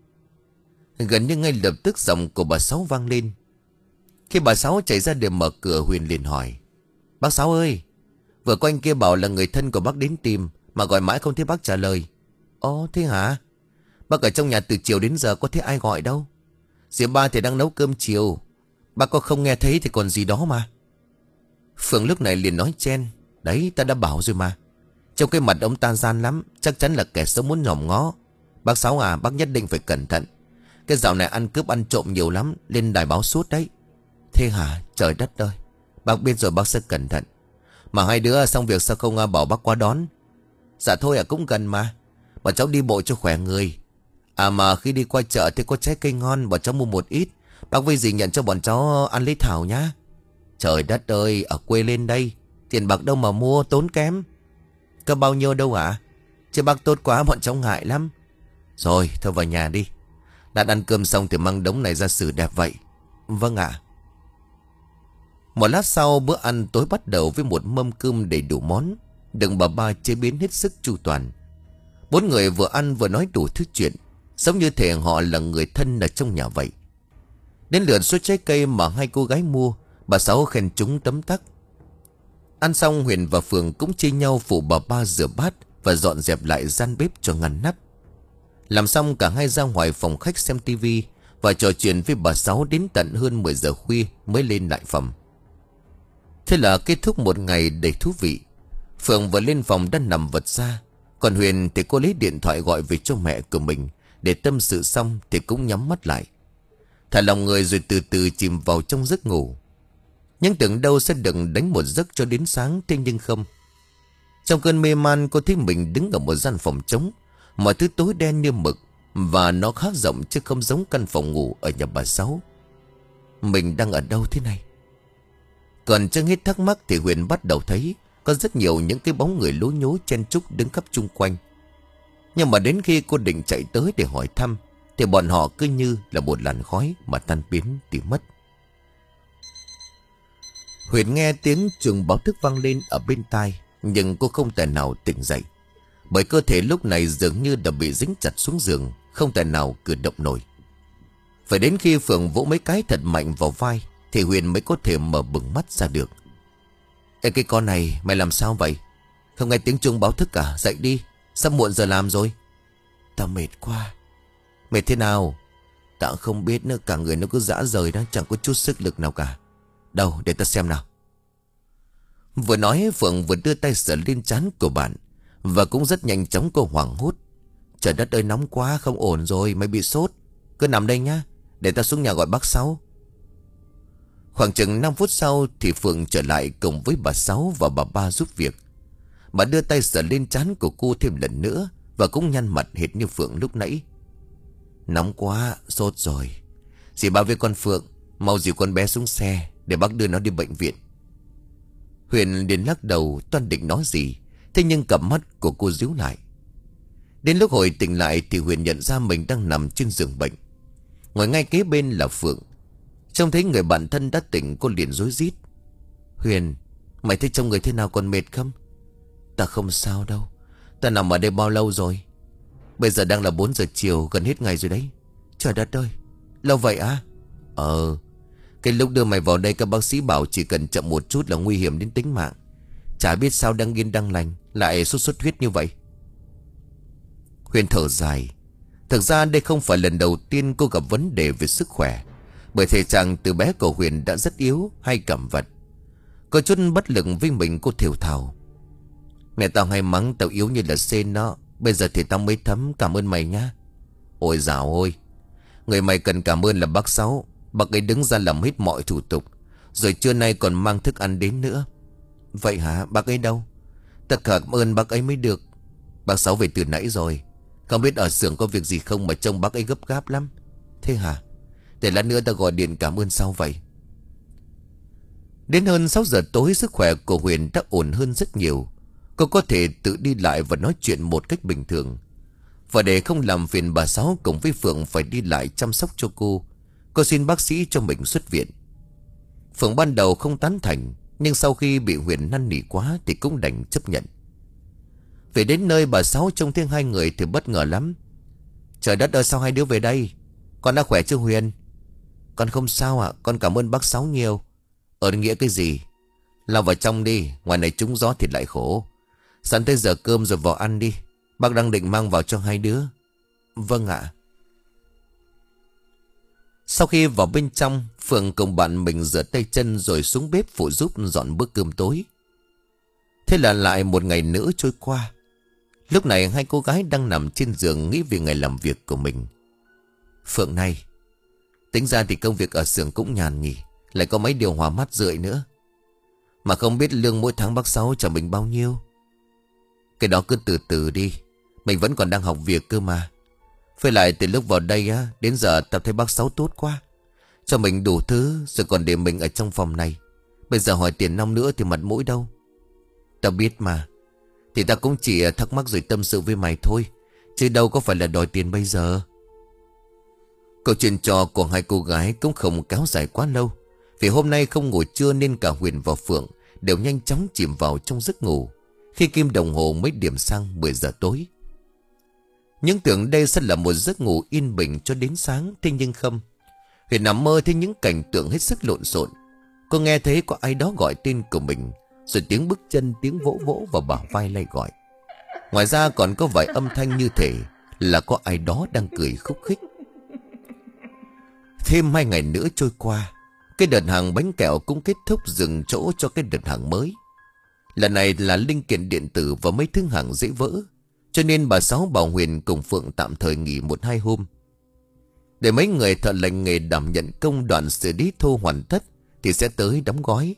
Gần như ngay lập tức giọng của bà Sáu vang lên. Khi bà Sáu chạy ra để mở cửa, Huyền liền hỏi. Bác Sáu ơi! Vừa có anh kia bảo là người thân của bác đến tìm, mà gọi mãi không thấy bác trả lời. Ồ thế hả? Bác ở trong nhà từ chiều đến giờ có thấy ai gọi đâu. Diệp ba thì đang nấu cơm chiều. Bác có không nghe thấy thì còn gì đó mà. Phượng lúc này liền nói chen. Đấy ta đã bảo rồi mà. Trong cái mặt ông ta gian lắm, chắc chắn là kẻ xấu muốn nhòm ngó. Bác Sáu à, bác nhất định phải cẩn thận. Cái dạo này ăn cướp ăn trộm nhiều lắm, lên đài báo suốt đấy. Thế hả? Trời đất ơi! Bác biết rồi, bác sẽ cẩn thận. Mà hai đứa xong việc sao không bảo bác qua đón? Dạ thôi à, cũng gần mà. Bọn cháu đi bộ cho khỏe người. À mà khi đi qua chợ thì có trái cây ngon, bọn cháu mua một ít. Bác với dì nhận cho bọn cháu ăn lấy thảo nhá. Trời đất ơi, ở quê lên đây tiền bạc đâu mà mua, tốn kém. Có bao nhiêu đâu ạ? À? Chứ bác tốt quá, bọn cháu ngại lắm. Rồi, thôi vào nhà đi. Đã ăn cơm xong thì mang đống này ra xử đẹp vậy. Vâng ạ. Một lát sau, bữa ăn tối bắt đầu với một mâm cơm đầy đủ món, được bà ba chế biến hết sức chu toàn. Bốn người vừa ăn vừa nói đủ thứ chuyện, giống như thể họ là người thân ở trong nhà vậy. Đến lượt số trái cây mà hai cô gái mua, bà Sáu khen chúng tấm tắc. Ăn xong, Huyền và Phượng cũng chia nhau phụ bà ba rửa bát và dọn dẹp lại gian bếp cho ngăn nắp. Làm xong, cả hai ra ngoài phòng khách xem tivi và trò chuyện với bà Sáu đến tận hơn mười giờ khuya mới lên lại phòng. Thế là kết thúc một ngày đầy thú vị. Phượng vừa lên phòng đã nằm vật ra, còn Huyền thì cô lấy điện thoại gọi về cho mẹ của mình. Để tâm sự xong thì cũng nhắm mắt lại, thả lòng người rồi từ từ chìm vào trong giấc ngủ. Nhưng tưởng đâu sẽ đừng đánh một giấc cho đến sáng, thế nhưng không. Trong cơn mê man, cô thấy mình đứng ở một gian phòng trống. Mọi thứ tối đen như mực, và nó khá rộng chứ không giống căn phòng ngủ ở nhà bà Sáu. Mình đang ở đâu thế này? Còn chưa hết thắc mắc thì Huyền bắt đầu thấy có rất nhiều những cái bóng người lố nhố chen chúc đứng khắp chung quanh. Nhưng mà đến khi cô định chạy tới để hỏi thăm thì bọn họ cứ như là một làn khói mà tan biến tìm mất. Huyền nghe tiếng chuông báo thức vang lên ở bên tai, nhưng cô không thể nào tỉnh dậy, bởi cơ thể lúc này dường như đã bị dính chặt xuống giường, không thể nào cử động nổi. Phải đến khi Phượng vỗ mấy cái thật mạnh vào vai thì Huyền mới có thể mở bừng mắt ra được. Ê cái con này, mày làm sao vậy? Không nghe tiếng chuông báo thức cả, dậy đi, sắp muộn giờ làm rồi. Tao mệt quá. Mệt thế nào? Tao không biết nữa, cả người nó cứ rã rời đó, chẳng có chút sức lực nào cả. Đâu, để tao xem nào. Vừa nói, Phượng vừa đưa tay sờ lên trán của bạn, và cũng rất nhanh chóng cô hoảng hốt. Trời đất ơi, nóng quá, không ổn rồi, mày bị sốt. Cứ nằm đây nhá, để tao xuống nhà gọi bác Sáu. Khoảng chừng năm phút sau thì Phượng trở lại cùng với bà Sáu và bà ba giúp việc. Bà đưa tay sờ lên trán của cô thêm lần nữa, và cũng nhăn mặt hệt như Phượng lúc nãy. Nóng quá, sốt rồi. Dì ba với con Phượng, mau dìu con bé xuống xe để bác đưa nó đi bệnh viện. Huyền liền lắc đầu toan định nói gì, thế nhưng cặp mắt của cô díu lại. Đến lúc hồi tỉnh lại thì Huyền nhận ra mình đang nằm trên giường bệnh. Ngồi ngay kế bên là Phượng. Trông thấy người bạn thân đã tỉnh, cô liền rối rít. Huyền, mày thấy trông người thế nào, còn mệt không? Ta không sao đâu. Ta nằm ở đây bao lâu rồi? Bây giờ đang là bốn giờ chiều, gần hết ngày rồi đấy. Trời đất ơi, lâu vậy á? Ờ, cái lúc đưa mày vào đây các bác sĩ bảo chỉ cần chậm một chút là nguy hiểm đến tính mạng. Chả biết sao đang yên đang lành lại sốt xuất huyết như vậy. Huyền thở dài. Thực ra đây không phải lần đầu tiên cô gặp vấn đề về sức khỏe, bởi thể trạng từ bé của Huyền đã rất yếu, hay cảm vật. Có chút bất lực với mình, cô thều thào. Mẹ tao hay mắng tao yếu như là sên đó. Bây giờ thì tao mới thấm, cảm ơn mày nhá. Ôi dào ôi, người mày cần cảm ơn là bác Sáu. Bác ấy đứng ra làm hết mọi thủ tục, rồi trưa nay còn mang thức ăn đến nữa. Vậy hả? Bác ấy đâu? Ta cảm ơn bác ấy mới được. Bác Sáu về từ nãy rồi. Không biết ở xưởng có việc gì không mà trông bác ấy gấp gáp lắm. Thế hả? Để lát nữa ta gọi điện cảm ơn sau vậy. Đến hơn sáu giờ tối, sức khỏe của Huyền đã ổn hơn rất nhiều. Cô có thể tự đi lại và nói chuyện một cách bình thường. Và để không làm phiền bà Sáu cùng với Phượng phải đi lại chăm sóc cho cô, cô xin bác sĩ cho mình xuất viện. Phượng ban đầu không tán thành, Nhưng sau khi bị Huyền năn nỉ quá thì cũng đành chấp nhận. Về đến nơi bà Sáu trông thấy hai người thì bất ngờ lắm. Trời đất ơi, sao hai đứa về đây? Con đã khỏe chưa Huyền? Con không sao ạ, con cảm ơn bác Sáu nhiều. Ở nghĩa cái gì? Lao vào trong đi, ngoài này trúng gió thì lại khổ. Sẵn tới giờ cơm rồi vào ăn đi. Bác đang định mang vào cho hai đứa. Vâng ạ. Sau khi vào bên trong, Phượng cùng bạn mình rửa tay chân rồi xuống bếp phụ giúp dọn bữa cơm tối. Thế là lại một ngày nữa trôi qua. Lúc này hai cô gái đang nằm trên giường nghĩ về ngày làm việc của mình. Phượng này, tính ra thì công việc ở xưởng cũng nhàn nhỉ, lại có mấy điều hòa mát rượi nữa. Mà không biết lương mỗi tháng bác Sáu cho mình bao nhiêu. Cái đó cứ từ từ đi, mình vẫn còn đang học việc cơ mà. Với lại từ lúc vào đây á, đến giờ tao thấy bác Sáu tốt quá, cho mình đủ thứ rồi còn để mình ở trong phòng này. Bây giờ hỏi tiền nong nữa thì mặt mũi đâu. Tao biết mà, thì tao cũng chỉ thắc mắc rồi tâm sự với mày thôi, chứ đâu có phải là đòi tiền bây giờ. Câu chuyện trò của hai cô gái cũng không kéo dài quá lâu. Vì hôm nay không ngủ trưa nên cả Huyền và Phượng đều nhanh chóng chìm vào trong giấc ngủ khi kim đồng hồ mới điểm sang mười giờ tối. Những tưởng đây sẽ là một giấc ngủ yên bình cho đến sáng. Thế nhưng không. Huyền nằm mơ thấy những cảnh tượng hết sức lộn xộn. Cô nghe thấy có ai đó gọi tên của mình, rồi tiếng bước chân, tiếng vỗ vỗ vào bả vai lay gọi. Ngoài ra còn có vài âm thanh như thể là có ai đó đang cười khúc khích. Thêm hai ngày nữa trôi qua, cái đợt hàng bánh kẹo cũng kết thúc, dừng chỗ cho cái đợt hàng mới. Lần này là linh kiện điện tử và mấy thứ hàng dễ vỡ, cho nên bà Sáu bảo Huyền cùng Phượng tạm thời nghỉ một hai hôm, để mấy người thợ lành nghề đảm nhận công đoạn xử lý thô hoàn tất thì sẽ tới đóng gói.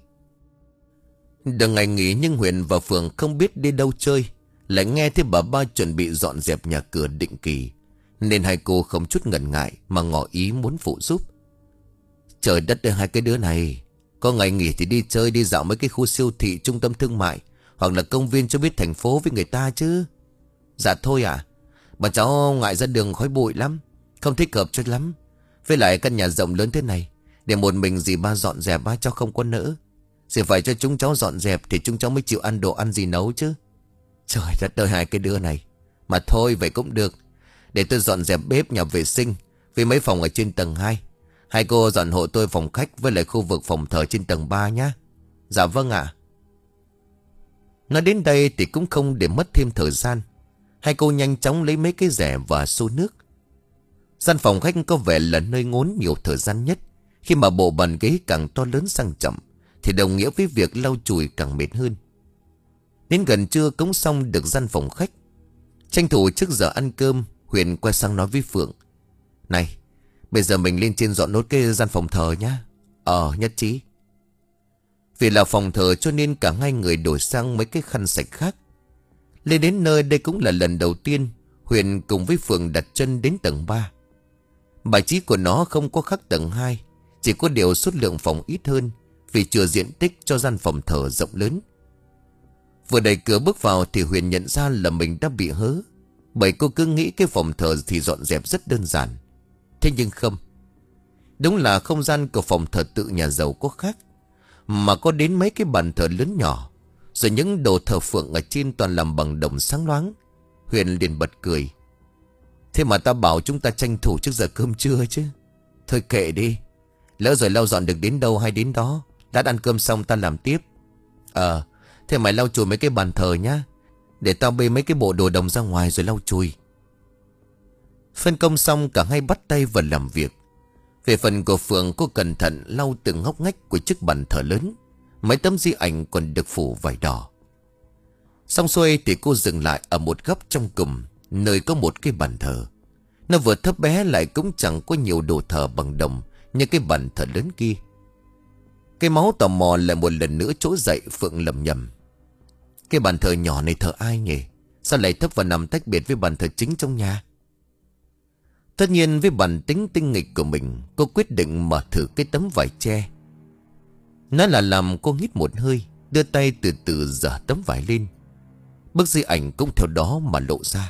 Được ngày nghỉ nhưng Huyền và Phượng không biết đi đâu chơi, lại nghe thấy bà ba chuẩn bị dọn dẹp nhà cửa định kỳ, nên hai cô không chút ngần ngại mà ngỏ ý muốn phụ giúp. Trời đất ơi, hai cái đứa này có ngày nghỉ thì đi chơi đi dạo mấy cái khu siêu thị, trung tâm thương mại hoặc là công viên cho biết thành phố với người ta chứ. Dạ thôi à, bà cháu ngại ra đường khói bụi lắm, không thích hợp cho lắm. Với lại căn nhà rộng lớn thế này, để một mình dì ba dọn dẹp ba cháu không có nỡ. Dì phải cho chúng cháu dọn dẹp thì chúng cháu mới chịu ăn đồ ăn gì nấu chứ. Trời đất ơi, hai cái đứa này. Mà thôi vậy cũng được, để tôi dọn dẹp bếp, nhà vệ sinh với mấy phòng ở trên tầng hai. Hai cô dọn hộ tôi phòng khách với lại khu vực phòng thờ trên tầng ba nhé. Dạ vâng ạ. Nói đến đây thì cũng không để mất thêm thời gian, hai cô nhanh chóng lấy mấy cái rẻ và xô nước. Gian phòng khách có vẻ là nơi ngốn nhiều thời gian nhất. Khi mà bộ bàn ghế càng to lớn sang trọng thì đồng nghĩa với việc lau chùi càng mệt hơn. Đến gần trưa cống xong được gian phòng khách. Tranh thủ trước giờ ăn cơm, Huyền quay sang nói với Phượng: Này, bây giờ mình lên trên dọn nốt cái gian phòng thờ nhá. Ờ, nhất trí. Vì là phòng thờ cho nên cả hai người đổi sang mấy cái khăn sạch khác. Lên đến nơi đây cũng là lần đầu tiên Huyền cùng với Phượng đặt chân đến tầng ba. Bài trí của nó không có khác tầng hai, chỉ có điều số lượng phòng ít hơn vì chưa diện tích cho gian phòng thờ rộng lớn. Vừa đẩy cửa bước vào thì Huyền nhận ra là mình đã bị hớ, bởi cô cứ nghĩ cái phòng thờ thì dọn dẹp rất đơn giản. Thế nhưng không. Đúng là không gian của phòng thờ tự nhà giàu có khác, mà có đến mấy cái bàn thờ lớn nhỏ, rồi những đồ thờ phượng ở trên toàn làm bằng đồng sáng loáng. Huyền liền bật cười: Thế mà ta bảo chúng ta tranh thủ trước giờ cơm trưa chứ. Thôi kệ đi, lỡ rồi lau dọn được đến đâu hay đến đó. Đã ăn cơm xong ta làm tiếp. Ờ, thế mày lau chùi mấy cái bàn thờ nhá, để tao bê mấy cái bộ đồ đồng ra ngoài rồi lau chùi. Phân công xong cả hai bắt tay vào làm việc. Về phần của Phượng, cô cẩn thận lau từng ngóc ngách của chiếc bàn thờ lớn. Mấy tấm di ảnh còn được phủ vải đỏ. Xong xuôi thì cô dừng lại ở một góc trong cùng, nơi có một cái bàn thờ. Nó vừa thấp bé lại cũng chẳng có nhiều đồ thờ bằng đồng như cái bàn thờ lớn kia. Cái máu tò mò lại một lần nữa trỗi dậy. Phượng lầm nhầm: Cái bàn thờ nhỏ này thờ ai nhỉ? Sao lại thấp và nằm tách biệt với bàn thờ chính trong nhà? Tất nhiên với bản tính tinh nghịch của mình, cô quyết định mở thử cái tấm vải tre. Nó là làm cô hít một hơi, đưa tay từ từ giở tấm vải lên. Bức di ảnh cũng theo đó mà lộ ra.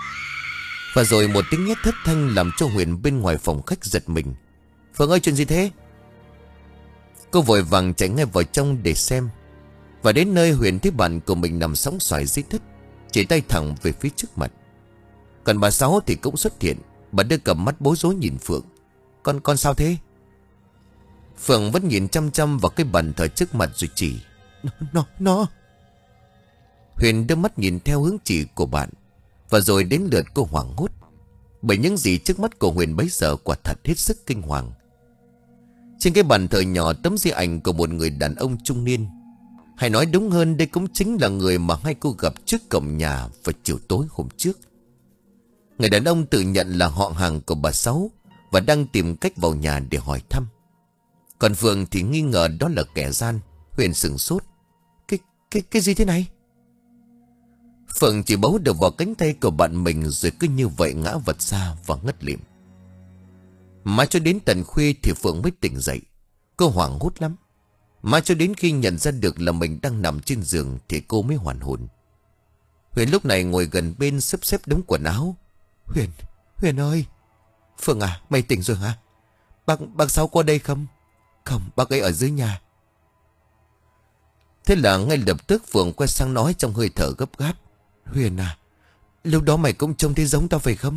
Và rồi một tiếng hét thất thanh làm cho Huyền bên ngoài phòng khách giật mình. Phượng ơi, chuyện gì thế? Cô vội vàng chạy ngay vào trong để xem. Và đến nơi Huyền thấy bạn của mình nằm sóng xoài dưới đất, chỉ tay thẳng về phía trước mặt. Còn bà Sáu thì cũng xuất hiện. Bà đưa cầm mắt bối rối nhìn Phượng. Con con sao thế? Phượng vẫn nhìn chăm chăm vào cái bàn thờ trước mặt rồi chỉ. Nó, nó, nó. Huyền đưa mắt nhìn theo hướng chỉ của bạn. Và rồi đến lượt cô hoảng hốt. Bởi những gì trước mắt của Huyền bấy giờ quả thật hết sức kinh hoàng. Trên cái bàn thờ nhỏ tấm di ảnh của một người đàn ông trung niên. Hay nói đúng hơn, đây cũng chính là người mà hai cô gặp trước cổng nhà vào chiều tối hôm trước. Người đàn ông tự nhận là họ hàng của bà Sáu và đang tìm cách vào nhà để hỏi thăm. Còn Phượng thì nghi ngờ đó là kẻ gian. Huyền sửng sốt. Cái, cái, cái gì thế này? Phượng chỉ bấu được vào cánh tay của bạn mình rồi cứ như vậy ngã vật ra và ngất lịm. Mãi cho đến tận khuya thì Phượng mới tỉnh dậy. Cô hoảng hốt lắm. Mãi cho đến khi nhận ra được là mình đang nằm trên giường thì cô mới hoàn hồn. Huyền lúc này ngồi gần bên xếp xếp đống quần áo. Huyền, Huyền ơi. Phượng à, mày tỉnh rồi hả? Bác, bác Sáu qua đây không? Không, bác ấy ở dưới nhà. Thế là ngay lập tức Phượng quay sang nói trong hơi thở gấp gáp. Huyền à, lúc đó mày cũng trông thấy giống tao phải không?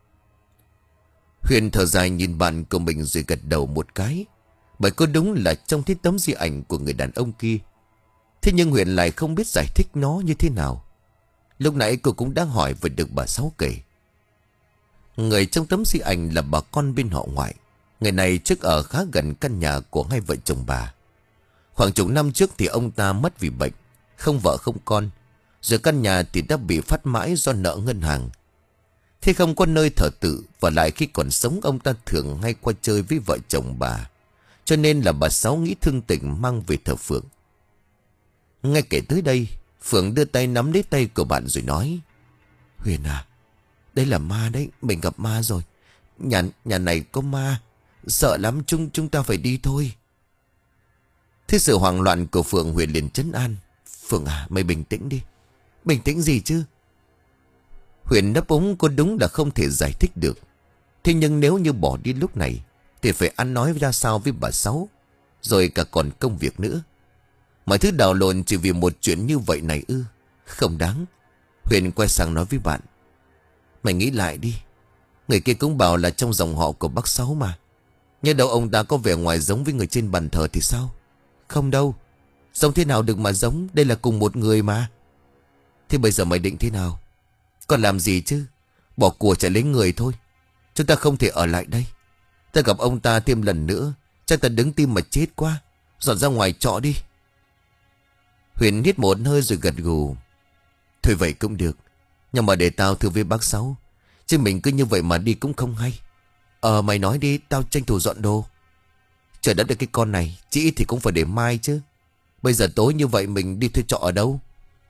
Huyền thở dài nhìn bạn của mình rồi gật đầu một cái. Bởi cô đúng là trông thấy tấm di ảnh của người đàn ông kia. Thế nhưng Huyền lại không biết giải thích nó như thế nào. Lúc nãy cô cũng đã hỏi và được bà Sáu kể. Người trong tấm di ảnh là bà con bên họ ngoại. Người này trước ở khá gần căn nhà của hai vợ chồng bà. Khoảng chục năm trước thì ông ta mất vì bệnh, không vợ không con. Rồi căn nhà thì đã bị phát mãi do nợ ngân hàng. Thế không có nơi thờ tự. Và lại khi còn sống ông ta thường hay qua chơi với vợ chồng bà. Cho nên là bà Sáu nghĩ thương tình mang về thờ Phượng. Ngay kể tới đây, Phượng đưa tay nắm lấy tay của bạn rồi nói. Huyền à, đây là ma đấy, mình gặp ma rồi. Nhà, nhà này có ma, sợ lắm, chúng, chúng ta phải đi thôi. Thế sự hoảng loạn của Phượng, Huyền liền trấn an. Phượng à, mày bình tĩnh đi. Bình tĩnh gì chứ? Huyền đáp úng cô đúng là không thể giải thích được. Thế nhưng nếu như bỏ đi lúc này thì phải ăn nói ra sao với bà Sáu, rồi cả còn công việc nữa. Mọi thứ đảo lộn chỉ vì một chuyện như vậy này ư? Không đáng. Huyền quay sang nói với bạn. Mày nghĩ lại đi. Người kia cũng bảo là trong dòng họ của bác Sáu mà. Nhớ đâu ông ta có vẻ ngoài giống với người trên bàn thờ thì sao? Không đâu. Giống thế nào được mà giống? Đây là cùng một người mà. Thế bây giờ mày định thế nào? Còn làm gì chứ? Bỏ của chạy lấy người thôi. Chúng ta không thể ở lại đây. Ta gặp ông ta thêm lần nữa chắc ta đứng tim mà chết quá. Dọn ra ngoài trọ đi. Huyền hít một hơi rồi gật gù. Thôi vậy cũng được. Nhưng mà để tao thưa với bác Sáu. Chứ mình cứ như vậy mà đi cũng không hay. Ờ mày nói đi, tao tranh thủ dọn đồ. Trời đất ơi, cái con này chỉ ít thì cũng phải để mai chứ. Bây giờ tối như vậy mình đi thuê trọ ở đâu?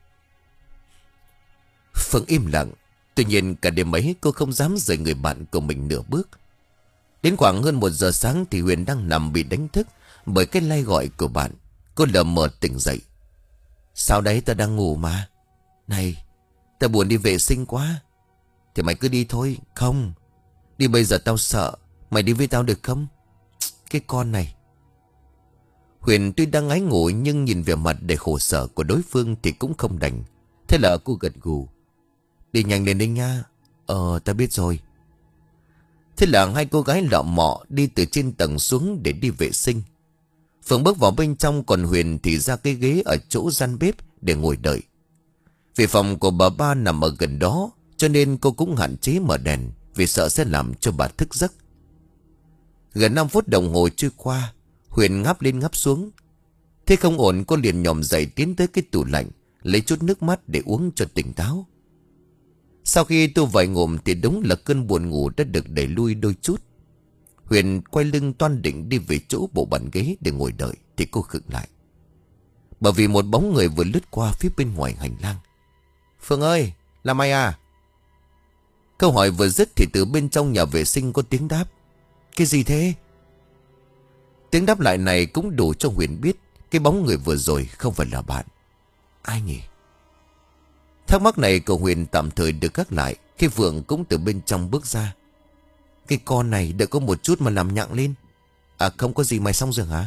Phương im lặng. Tuy nhiên cả đêm ấy cô không dám rời người bạn của mình nửa bước. Đến khoảng hơn một giờ sáng thì Huyền đang nằm bị đánh thức bởi cái lay gọi của bạn. Cô lờ mờ tỉnh dậy. Sao đấy, ta đang ngủ mà. Này, ta buồn đi vệ sinh quá. Thì mày cứ đi thôi. Không, đi bây giờ tao sợ. Mày đi với tao được không? Cái con này. Huyền tuy đang ái ngủ nhưng nhìn vẻ mặt đầy khổ sở của đối phương thì cũng không đành. Thế là cô gật gù. Đi nhanh lên đi nha. Ờ, ta biết rồi. Thế là hai cô gái lọ mọ đi từ trên tầng xuống để đi vệ sinh. Phượng bước vào bên trong, còn Huyền thì ra cái ghế ở chỗ gian bếp để ngồi đợi. Vì phòng của bà ba nằm ở gần đó, cho nên cô cũng hạn chế mở đèn vì sợ sẽ làm cho bà thức giấc. Gần năm phút đồng hồ trôi qua, Huyền ngáp lên ngáp xuống. Thế không ổn, cô liền nhòm dậy tiến tới cái tủ lạnh, lấy chút nước mát để uống cho tỉnh táo. Sau khi tu vài ngụm thì đúng là cơn buồn ngủ đã được đẩy lui đôi chút. Huyền quay lưng toan định đi về chỗ bộ bàn ghế để ngồi đợi thì cô khựng lại. Bởi vì một bóng người vừa lướt qua phía bên ngoài hành lang. Phương ơi, là mày à? Câu hỏi vừa dứt thì từ bên trong nhà vệ sinh có tiếng đáp. Cái gì thế? Tiếng đáp lại này cũng đủ cho Huyền biết cái bóng người vừa rồi không phải là bạn. Ai nhỉ? Thắc mắc này của Huyền tạm thời được gác lại khi Phượng cũng từ bên trong bước ra. Cái con này đợi có một chút mà làm nhặng lên. À không có gì, mày xong rồi hả?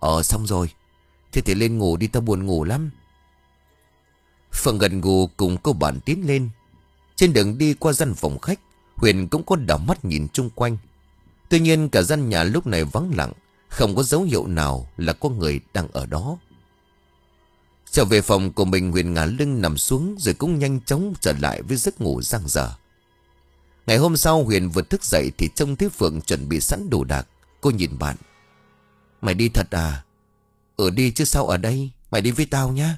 Ờ xong rồi. Thế thì lên ngủ đi, tao buồn ngủ lắm. Phượng gần gù cùng cô bạn tiến lên. Trên đường đi qua gian phòng khách, Huyền cũng có đảo mắt nhìn chung quanh. Tuy nhiên cả gian nhà lúc này vắng lặng, không có dấu hiệu nào là có người đang ở đó. Trở về phòng của mình, Huyền ngả lưng nằm xuống rồi cũng nhanh chóng trở lại với giấc ngủ giang dở. Ngày hôm sau Huyền vừa thức dậy thì trông thấy Phượng chuẩn bị sẵn đồ đạc. Cô nhìn bạn. Mày đi thật à? Ừ đi chứ sao ở đây. Mày đi với tao nhá.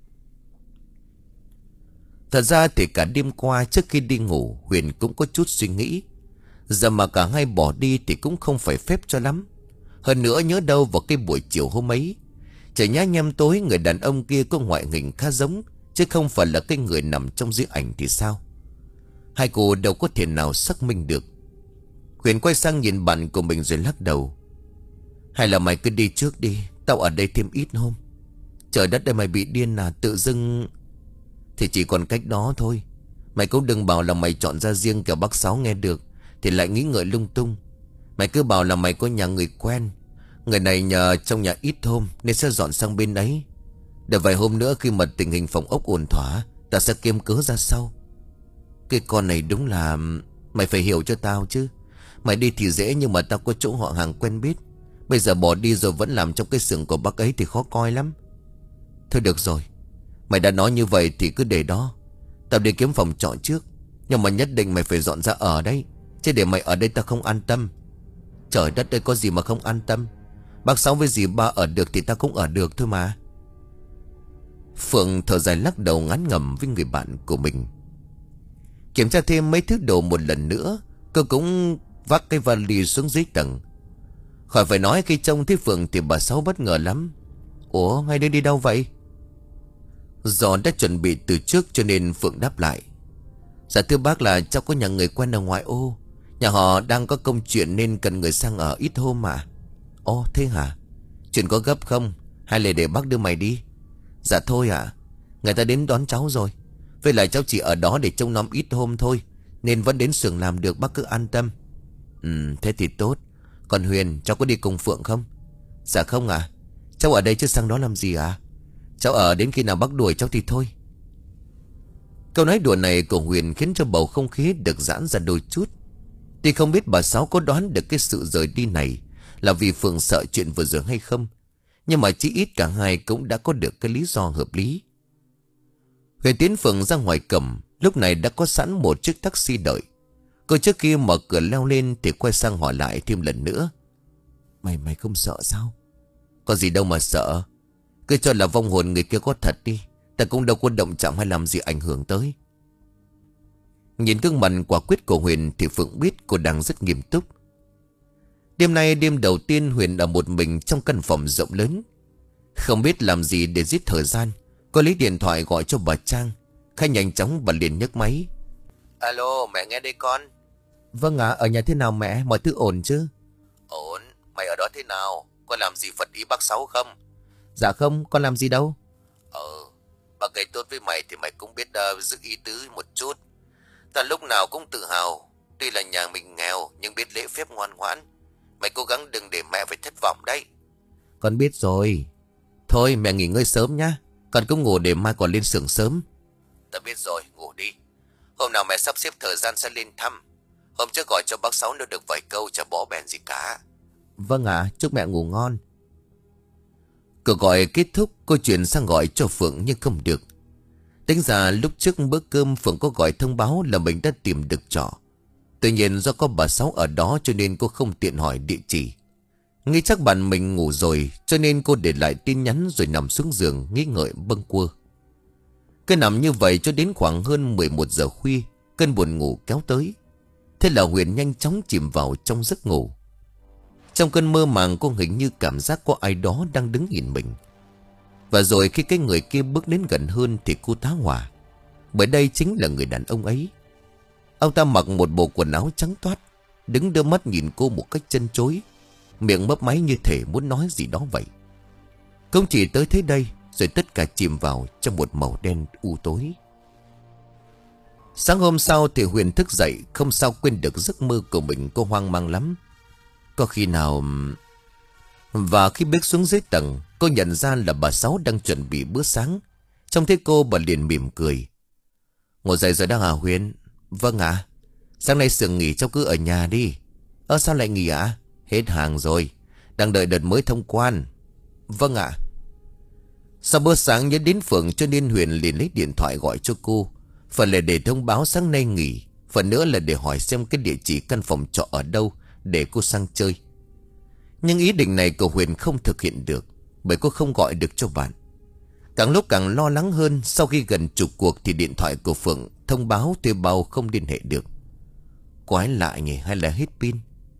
Thật ra thì cả đêm qua trước khi đi ngủ, Huyền cũng có chút suy nghĩ. Giờ mà cả hai bỏ đi thì cũng không phải phép cho lắm. Hơn nữa nhớ đâu vào cái buổi chiều hôm ấy, trời nhá nhem tối, người đàn ông kia có ngoại hình khá giống, chứ không phải là cái người nằm trong dưới ảnh thì sao? Hai cô đâu có thể nào xác minh được. Huyền quay sang nhìn bạn của mình rồi lắc đầu. Hay là mày cứ đi trước đi, tao ở đây thêm ít hôm. Trời đất ơi, mày bị điên à? Tự dưng... Thì chỉ còn cách đó thôi. Mày cũng đừng bảo là mày chọn ra riêng, kẻo bác Sáu nghe được thì lại nghĩ ngợi lung tung. Mày cứ bảo là mày có nhà người quen, người này nhờ trong nhà ít hôm nên sẽ dọn sang bên ấy. Để vài hôm nữa khi mà tình hình phòng ốc ổn thỏa, ta sẽ kiếm cớ ra sau. Cái con này đúng là... Mày phải hiểu cho tao chứ. Mày đi thì dễ, nhưng mà tao có chỗ họ hàng quen biết. Bây giờ bỏ đi rồi vẫn làm trong cái xưởng của bác ấy thì khó coi lắm. Thôi được rồi, mày đã nói như vậy thì cứ để đó. Tao đi kiếm phòng trọ trước, nhưng mà nhất định mày phải dọn ra ở đấy. Chứ để mày ở đây tao không an tâm. Trời đất ơi, có gì mà không an tâm. Bác Sáu với dì Ba ở được thì tao cũng ở được thôi mà. Phượng thở dài lắc đầu ngán ngẩm với người bạn của mình. Kiểm tra thêm mấy thứ đồ một lần nữa, cô cũng vác cái vali xuống dưới tầng. Khỏi phải nói, khi trông thấy Phượng thì bà Sáu bất ngờ lắm. Ủa, ngay đây đi đâu vậy? Do đã chuẩn bị từ trước cho nên Phượng đáp lại. Dạ thưa bác, là cháu có nhà người quen ở ngoại ô. Nhà họ đang có công chuyện nên cần người sang ở ít hôm mà. Ồ thế hả? Chuyện có gấp không? Hay là để bác đưa mày đi? Dạ thôi ạ, người ta đến đón cháu rồi. Với lại cháu chỉ ở đó để trông nom ít hôm thôi, nên vẫn đến xưởng làm được, bác cứ an tâm. Ừ thế thì tốt. Còn Huyền, cháu có đi cùng Phượng không? Dạ không ạ. Cháu ở đây chứ sang đó làm gì ạ? Cháu ở đến khi nào bác đuổi cháu thì thôi. Câu nói đùa này của Huyền khiến cho bầu không khí được giãn ra đôi chút. Tuy không biết bà Sáu có đoán được cái sự rời đi này là vì Phượng sợ chuyện vừa rồi hay không, nhưng mà chỉ ít cả hai cũng đã có được cái lý do hợp lý. Huyền tiến Phượng ra ngoài cổng. Lúc này đã có sẵn một chiếc taxi đợi. Cô trước khi mở cửa leo lên thì quay sang hỏi lại thêm lần nữa. Mày mày không sợ sao? Có gì đâu mà sợ. Cứ cho là vong hồn người kia có thật đi. Ta cũng đâu có động chạm hay làm gì ảnh hưởng tới. Nhìn gương mặt quả quyết của Huyền thì Phượng biết cô đang rất nghiêm túc. Đêm nay đêm đầu tiên Huyền ở một mình trong căn phòng rộng lớn. Không biết làm gì để giết thời gian, cô lấy điện thoại gọi cho bà Trang. Khá nhanh chóng bà liền nhấc máy. Alo, mẹ nghe đây con. Vâng ạ, à, ở nhà thế nào mẹ? Mọi thứ ổn chứ? Ổn, mày ở đó thế nào? Con làm gì phật ý bác Sáu không? Dạ không, con làm gì đâu. Ờ, bà gây tốt với mày thì mày cũng biết uh, giữ ý tứ một chút. Ta lúc nào cũng tự hào. Tuy là nhà mình nghèo nhưng biết lễ phép ngoan ngoãn. Mày cố gắng đừng để mẹ phải thất vọng đấy. Con biết rồi. Thôi mẹ nghỉ ngơi sớm nhá. Con cũng ngủ để mai còn lên xưởng sớm. Ta biết rồi, ngủ đi. Hôm nào mẹ sắp xếp thời gian sẽ lên thăm. Hôm trước gọi cho bác Sáu nói được vài câu, chả bỏ bèn gì cả. Vâng ạ, à, chúc mẹ ngủ ngon. Cuộc gọi kết thúc, cô chuyển sang gọi cho Phượng nhưng không được. Tính ra lúc trước bữa cơm Phượng có gọi thông báo là mình đã tìm được trọ. Tuy nhiên do có bà Sáu ở đó cho nên cô không tiện hỏi địa chỉ. Nghĩ chắc bạn mình ngủ rồi cho nên cô để lại tin nhắn rồi nằm xuống giường nghĩ ngợi bâng quơ. Cứ nằm như vậy cho đến khoảng hơn mười một giờ khuya, cơn buồn ngủ kéo tới. Thế là Huyền nhanh chóng chìm vào trong giấc ngủ. Trong cơn mơ màng cô hình như cảm giác có ai đó đang đứng nhìn mình. Và rồi khi cái người kia bước đến gần hơn thì cô tá hỏa. Bởi đây chính là người đàn ông ấy. Ông ta mặc một bộ quần áo trắng toát, đứng đưa mắt nhìn cô một cách chân chối, miệng mấp máy như thể muốn nói gì đó vậy. Không chỉ tới thế đây, rồi tất cả chìm vào trong một màu đen u tối. Sáng hôm sau thì Huyền thức dậy, không sao quên được giấc mơ của mình. Cô hoang mang lắm. Có khi nào... Và khi bước xuống dưới tầng, cô nhận ra là bà Sáu đang chuẩn bị bữa sáng. Trông thấy cô, bà liền mỉm cười. Ngồi dậy rồi đó hả Huyền? Vâng ạ. Sáng nay Sường nghỉ, cháu cứ ở nhà đi. Ơ sao lại nghỉ ạ? Hết hàng rồi, đang đợi đợt mới thông quan. Vâng ạ. Sau bữa sáng nhớ đến Phượng cho nên Huyền liền lấy điện thoại gọi cho cô. Phần là để thông báo sáng nay nghỉ, phần nữa là để hỏi xem cái địa chỉ căn phòng trọ ở đâu để cô sang chơi. Nhưng ý định này của Huyền không thực hiện được, bởi cô không gọi được cho bạn. Càng lúc càng lo lắng hơn, sau khi gần chục cuộc thì điện thoại của Phượng thông báo thuê bao không liên hệ được. Quái lạ nhỉ, hay là hết pin?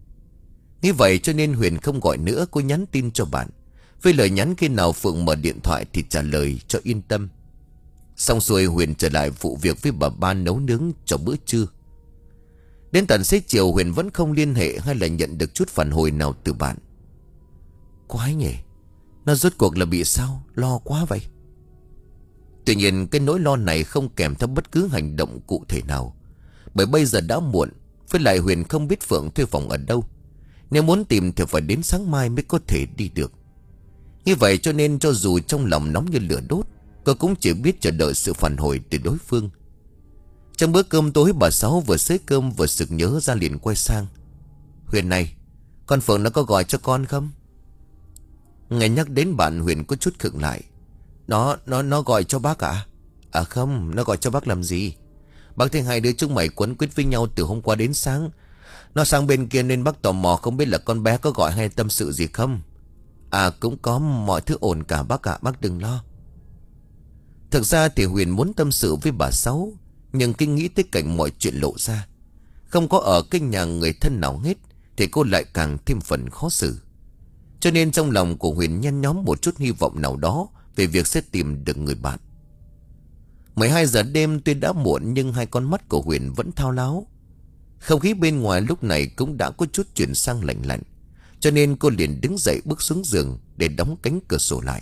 Nghĩ vậy cho nên Huyền không gọi nữa, cô nhắn tin cho bạn. Với lời nhắn khi nào Phượng mở điện thoại thì trả lời cho yên tâm. Xong xuôi Huyền trở lại phụ việc với bà ba nấu nướng cho bữa trưa. Đến tận xế chiều Huyền vẫn không liên hệ hay là nhận được chút phản hồi nào từ bạn. Quái nhỉ, nó rốt cuộc là bị sao, lo quá vậy. Tuy nhiên cái nỗi lo này không kèm theo bất cứ hành động cụ thể nào, bởi bây giờ đã muộn. Với lại Huyền không biết Phượng thuê phòng ở đâu. Nếu muốn tìm thì phải đến sáng mai mới có thể đi được. Như vậy cho nên cho dù trong lòng nóng như lửa đốt, cô cũng chỉ biết chờ đợi sự phản hồi từ đối phương. Trong bữa cơm tối, bà Sáu vừa xới cơm vừa sực nhớ ra liền quay sang. Huyền này, con Phượng nó có gọi cho con không? Nghe nhắc đến bạn, Huyền có chút khựng lại. Nó, nó, nó gọi cho bác à? À không, nó gọi cho bác làm gì? Bác thấy hai đứa chúng mày quấn quýt với nhau từ hôm qua đến sáng. Nó sang bên kia nên bác tò mò không biết là con bé có gọi hay tâm sự gì không. À cũng có, mọi thứ ổn cả bác ạ, bác đừng lo. Thực ra thì Huyền muốn tâm sự với bà Sáu, nhưng khi nghĩ tới cảnh mọi chuyện lộ ra, không có ở cái nhà người thân nào hết, thì cô lại càng thêm phần khó xử. Cho nên trong lòng của Huyền nhen nhóm một chút hy vọng nào đó về việc sẽ tìm được người bạn. mười hai giờ đêm tuy đã muộn nhưng hai con mắt của Huyền vẫn thao láo. Không khí bên ngoài lúc này cũng đã có chút chuyển sang lạnh lạnh, cho nên cô liền đứng dậy bước xuống giường để đóng cánh cửa sổ lại.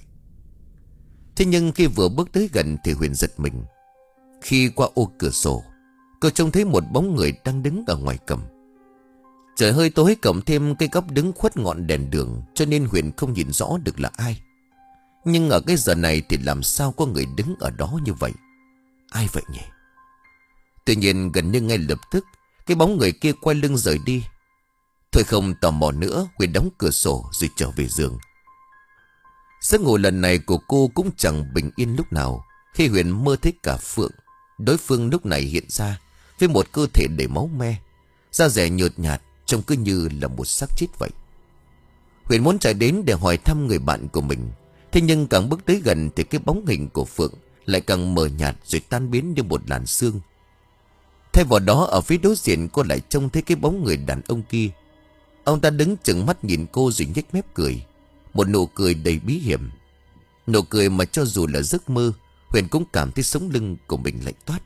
Thế nhưng khi vừa bước tới gần thì Huyền giật mình. Khi qua ô cửa sổ, cô trông thấy một bóng người đang đứng ở ngoài cổng. Trời hơi tối cộng thêm cây góc đứng khuất ngọn đèn đường, cho nên Huyền không nhìn rõ được là ai. Nhưng ở cái giờ này thì làm sao có người đứng ở đó như vậy? Ai vậy nhỉ? Tuy nhiên gần như ngay lập tức, cái bóng người kia quay lưng rời đi. Thôi không tò mò nữa, Huyền đóng cửa sổ rồi trở về giường. Giấc ngủ lần này của cô cũng chẳng bình yên lúc nào, khi Huyền mơ thấy cả Phượng. Đối phương lúc này hiện ra với một cơ thể đầy máu me, da dẻ nhợt nhạt, trông cứ như là một xác chết vậy. Huyền muốn chạy đến để hỏi thăm người bạn của mình. Thế nhưng càng bước tới gần thì cái bóng hình của Phượng lại càng mờ nhạt rồi tan biến như một làn sương. Thay vào đó, ở phía đối diện cô lại trông thấy cái bóng người đàn ông kia. Ông ta đứng chừng mắt nhìn cô rồi nhếch mép cười, một nụ cười đầy bí hiểm. Nụ cười mà cho dù là giấc mơ, Huyền cũng cảm thấy sống lưng của mình lạnh toát.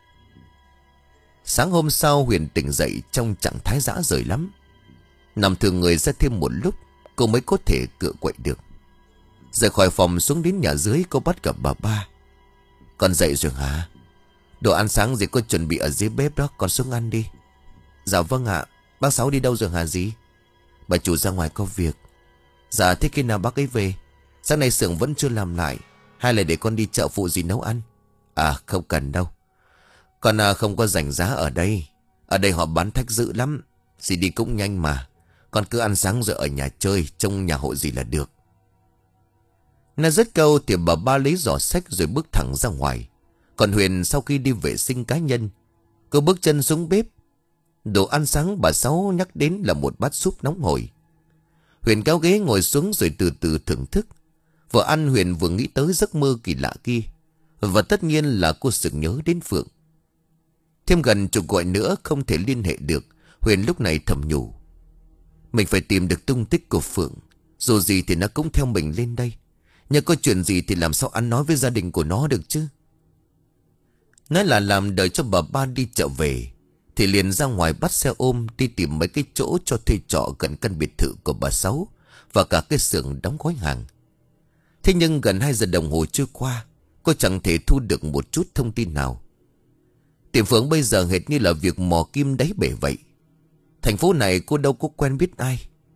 Sáng hôm sau Huyền tỉnh dậy trong trạng thái rã rời lắm. Nằm thường người ra thêm một lúc, cô mới có thể cựa quậy được. Rời khỏi phòng xuống đến nhà dưới, cô bắt gặp bà ba. Con dậy rồi hả? Đồ ăn sáng gì cô chuẩn bị ở dưới bếp đó, con xuống ăn đi. Dạ vâng ạ. Bác Sáu đi đâu rồi hả dì? Bà chủ ra ngoài có việc. Dạ thế khi nào bác ấy về? Sáng nay xưởng vẫn chưa làm lại, hay là để con đi chợ phụ dì nấu ăn? À không cần đâu, con à, không có rảnh giá ở đây. Ở đây họ bán thách dữ lắm. Dì đi cũng nhanh mà. Con cứ ăn sáng rồi ở nhà chơi, trong nhà hộ dì là được. Nói dứt câu thì bà ba lấy giỏ xách rồi bước thẳng ra ngoài. Còn Huyền sau khi đi vệ sinh cá nhân, cô bước chân xuống bếp. Đồ ăn sáng bà Sáu nhắc đến là một bát súp nóng hổi. Huyền kéo ghế ngồi xuống rồi từ từ thưởng thức. Vừa ăn Huyền vừa nghĩ tới giấc mơ kỳ lạ kia. Và tất nhiên là cô sực nhớ đến Phượng. Thêm gần chục gọi nữa không thể liên hệ được, Huyền lúc này thầm nhủ. Mình phải tìm được tung tích của Phượng. Dù gì thì nó cũng theo mình lên đây. Nhưng có chuyện gì thì làm sao ăn nói với gia đình của nó được chứ. Nói là làm đợi cho bà ba đi chợ về, thì liền ra ngoài bắt xe ôm đi tìm mấy cái chỗ cho thuê trọ gần căn biệt thự của bà Sáu và cả cái xưởng đóng gói hàng. Thế nhưng gần hai giờ đồng hồ trôi qua, cô chẳng thể thu được một chút thông tin nào. Tìm Phượng bây giờ hệt như là việc mò kim đáy bể vậy. Thành phố này cô đâu có quen biết ai.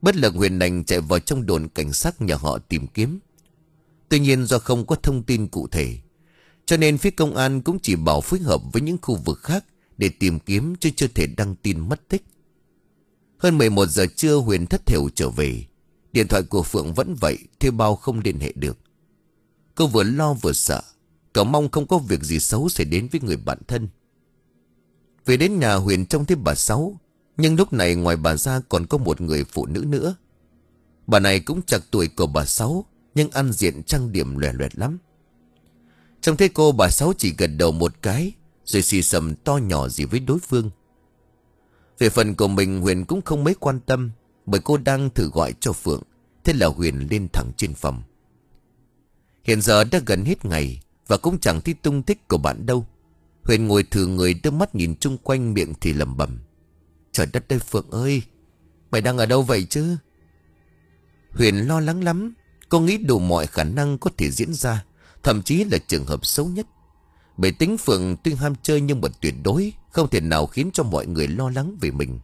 Bất lực Huyền đành chạy vào trong đồn cảnh sát nhà họ tìm kiếm. Tuy nhiên do không có thông tin cụ thể, cho nên phía công an cũng chỉ bảo phối hợp với những khu vực khác để tìm kiếm, chứ chưa thể đăng tin mất tích. Hơn mười một giờ trưa Huyền thất thểu trở về. Điện thoại của Phượng vẫn vậy, thuê bao không liên hệ được. Cô vừa lo vừa sợ, cậu mong không có việc gì xấu xảy đến với người bạn thân. Về đến nhà Huyền trông thấy bà Sáu, nhưng lúc này ngoài bà ra còn có một người phụ nữ nữa. Bà này cũng chạc tuổi của bà Sáu, nhưng ăn diện trang điểm loè loẹt lắm. Trông thấy cô, bà Sáu chỉ gật đầu một cái, rồi xì xầm to nhỏ gì với đối phương. Về phần của mình Huyền cũng không mấy quan tâm, bởi cô đang thử gọi cho Phượng. Thế là Huyền lên thẳng trên phòng. Hiện giờ đã gần hết ngày, và cũng chẳng thấy tung tích của bạn đâu. Huyền ngồi thử người, đưa mắt nhìn chung quanh, miệng thì lẩm bẩm: Trời đất ơi Phượng ơi, mày đang ở đâu vậy chứ? Huyền lo lắng lắm. Cô nghĩ đủ mọi khả năng có thể diễn ra, thậm chí là trường hợp xấu nhất. Bởi tính Phượng tuy ham chơi nhưng mà tuyệt đối không thể nào khiến cho mọi người lo lắng về mình.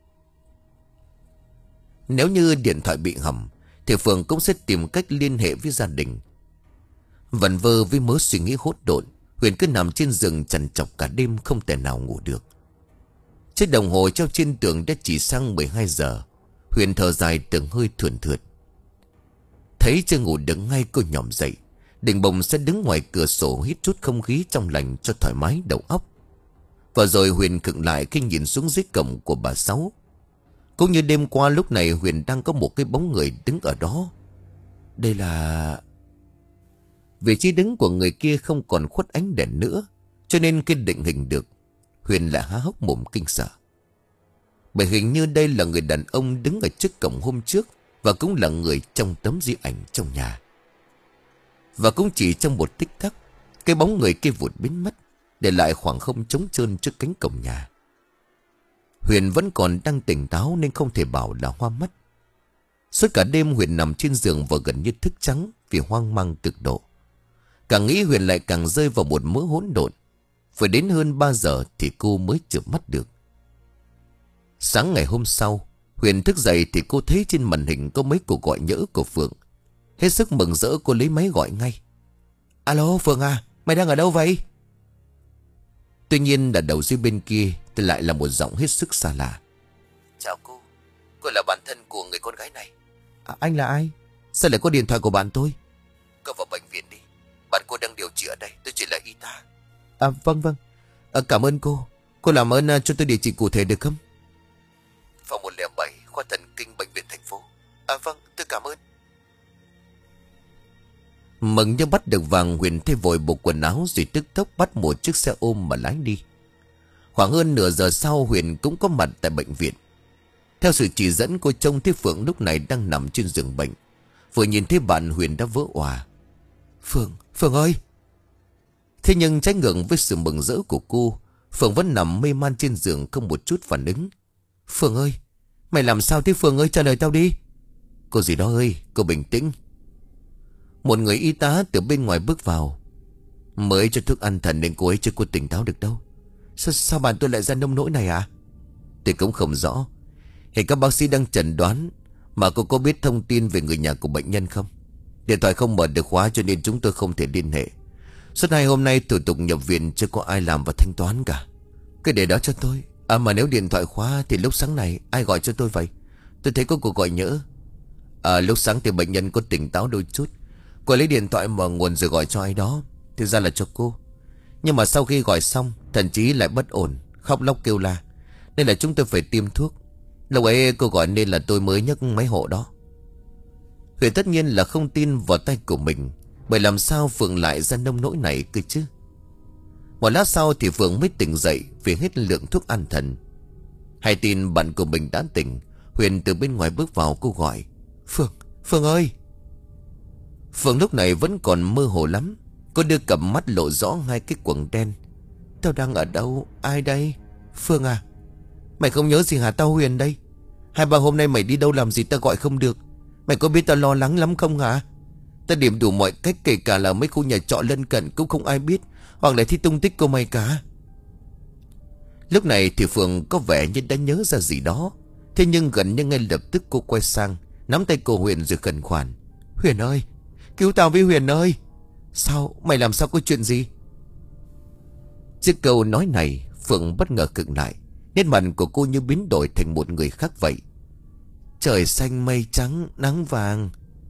Nếu như điện thoại bị hỏng thì Phượng cũng sẽ tìm cách liên hệ với gia đình. Vẩn vơ với mớ suy nghĩ hỗn độn, Huyền cứ nằm trên giường trằn trọc cả đêm, không thể nào ngủ được. Chiếc đồng hồ treo trên tường đã chỉ sang mười hai giờ. Huyền thở dài từng hơi thườn thượt. Thấy chưa ngủ được ngay, cô nhòm dậy, định bồng sẽ đứng ngoài cửa sổ hít chút không khí trong lành cho thoải mái đầu óc. Và rồi Huyền khựng lại khi nhìn xuống dưới cổng của bà Sáu. Cũng như đêm qua, lúc này Huyền đang có một cái bóng người đứng ở đó. Đây là... Vị trí đứng của người kia không còn khuất ánh đèn nữa, cho nên khi định hình được, Huyền lại há hốc mồm kinh sợ. Bởi hình như đây là người đàn ông đứng ở trước cổng hôm trước, và cũng là người trong tấm di ảnh trong nhà. Và cũng chỉ trong một tích tắc, cái bóng người kia vụt biến mất, để lại khoảng không trống trơn trước cánh cổng nhà. Huyền vẫn còn đang tỉnh táo nên không thể bảo là hoa mắt. Suốt cả đêm Huyền nằm trên giường và gần như thức trắng vì hoang mang cực độ. Càng nghĩ Huyền lại càng rơi vào một mớ hỗn độn. Phải đến hơn ba giờ thì cô mới chợp mắt được. Sáng ngày hôm sau, Huyền thức dậy thì cô thấy trên màn hình có mấy cuộc gọi nhỡ của Phượng. Hết sức mừng rỡ, cô lấy máy gọi ngay. Alo Phượng à, mày đang ở đâu vậy? Tuy nhiên là đầu dây bên kia thì lại là một giọng hết sức xa lạ. Chào cô, cô là bạn thân của người con gái này. À, anh là ai? Sao lại có điện thoại của bạn tôi? Cô vào bệnh viện đi, bạn cô đang điều trị ở đây, tôi chỉ là y tá. À vâng vâng, à, cảm ơn cô. Cô làm ơn uh, cho tôi địa chỉ cụ thể được không? Phòng một không bảy, khoa thần kinh bệnh viện thành phố. À vâng, tôi cảm ơn. Mừng như bắt được vàng, Huyền thay vội bộ quần áo rồi tức tốc bắt một chiếc xe ôm mà lái đi. Khoảng hơn nửa giờ sau, Huyền cũng có mặt tại bệnh viện. Theo sự chỉ dẫn, cô trông thấy Phượng lúc này đang nằm trên giường bệnh. Vừa nhìn thấy bạn, Huyền đã vỡ òa. Phượng, Phượng ơi! Thế nhưng trái ngược với sự mừng rỡ của cô, Phượng vẫn nằm mê man trên giường không một chút phản ứng. Phượng ơi! Mày làm sao thế Phượng ơi, trả lời tao đi! Cô gì đó ơi, cô bình tĩnh. Một người y tá từ bên ngoài bước vào. Mới cho thuốc an thần nên cô ấy chưa có tỉnh táo được đâu. Sao, sao bạn tôi lại ra nông nỗi này à? Tôi cũng không rõ. Hiện các bác sĩ đang chẩn đoán. Mà cô có biết thông tin về người nhà của bệnh nhân không? Điện thoại không mở được khóa cho nên chúng tôi không thể liên hệ. Suốt hai hôm nay thủ tục nhập viện chưa có ai làm và thanh toán cả. Cứ để đó cho tôi. À mà nếu điện thoại khóa thì lúc sáng này ai gọi cho tôi vậy? Tôi thấy có cuộc gọi nhỡ. À lúc sáng thì bệnh nhân có tỉnh táo đôi chút. Cô lấy điện thoại mở nguồn rồi gọi cho ai đó. Thực ra là cho cô. Nhưng mà sau khi gọi xong, thậm chí lại bất ổn, khóc lóc kêu la. Nên là chúng tôi phải tiêm thuốc. Lúc ấy cô gọi nên là tôi mới nhấc máy hộ đó. Huyền tất nhiên là không tin vào tay của mình. Bởi làm sao Phượng lại ra nông nỗi này cơ chứ? Một lát sau thì Phượng mới tỉnh dậy vì hết lượng thuốc an thần. Hay tin bạn của mình đã tỉnh, Huyền từ bên ngoài bước vào, cô gọi. Phượng, Phượng ơi! Phượng lúc này vẫn còn mơ hồ lắm. Cô đưa cặp mắt lộ rõ hai cái quầng đen. Tao đang ở đâu? Ai đây? Phương à, mày không nhớ gì hả? Tao Huyền đây. Hai ba hôm nay mày đi đâu làm gì tao gọi không được. Mày có biết tao lo lắng lắm không hả? Tao điểm đủ mọi cách, kể cả là mấy khu nhà trọ lân cận cũng không ai biết hoặc là thi tung tích của mày cả. Lúc này thì Phương có vẻ như đã nhớ ra gì đó. Thế nhưng gần như ngay lập tức cô quay sang, nắm tay cô Huyền rồi khẩn khoản: Huyền ơi, cứu tao với Huyền ơi. Sao? Mày làm sao? Có chuyện gì? Trước câu nói này, Phượng bất ngờ khựng lại. Nét mặt của cô như biến đổi thành một người khác vậy. Trời xanh mây trắng, nắng vàng.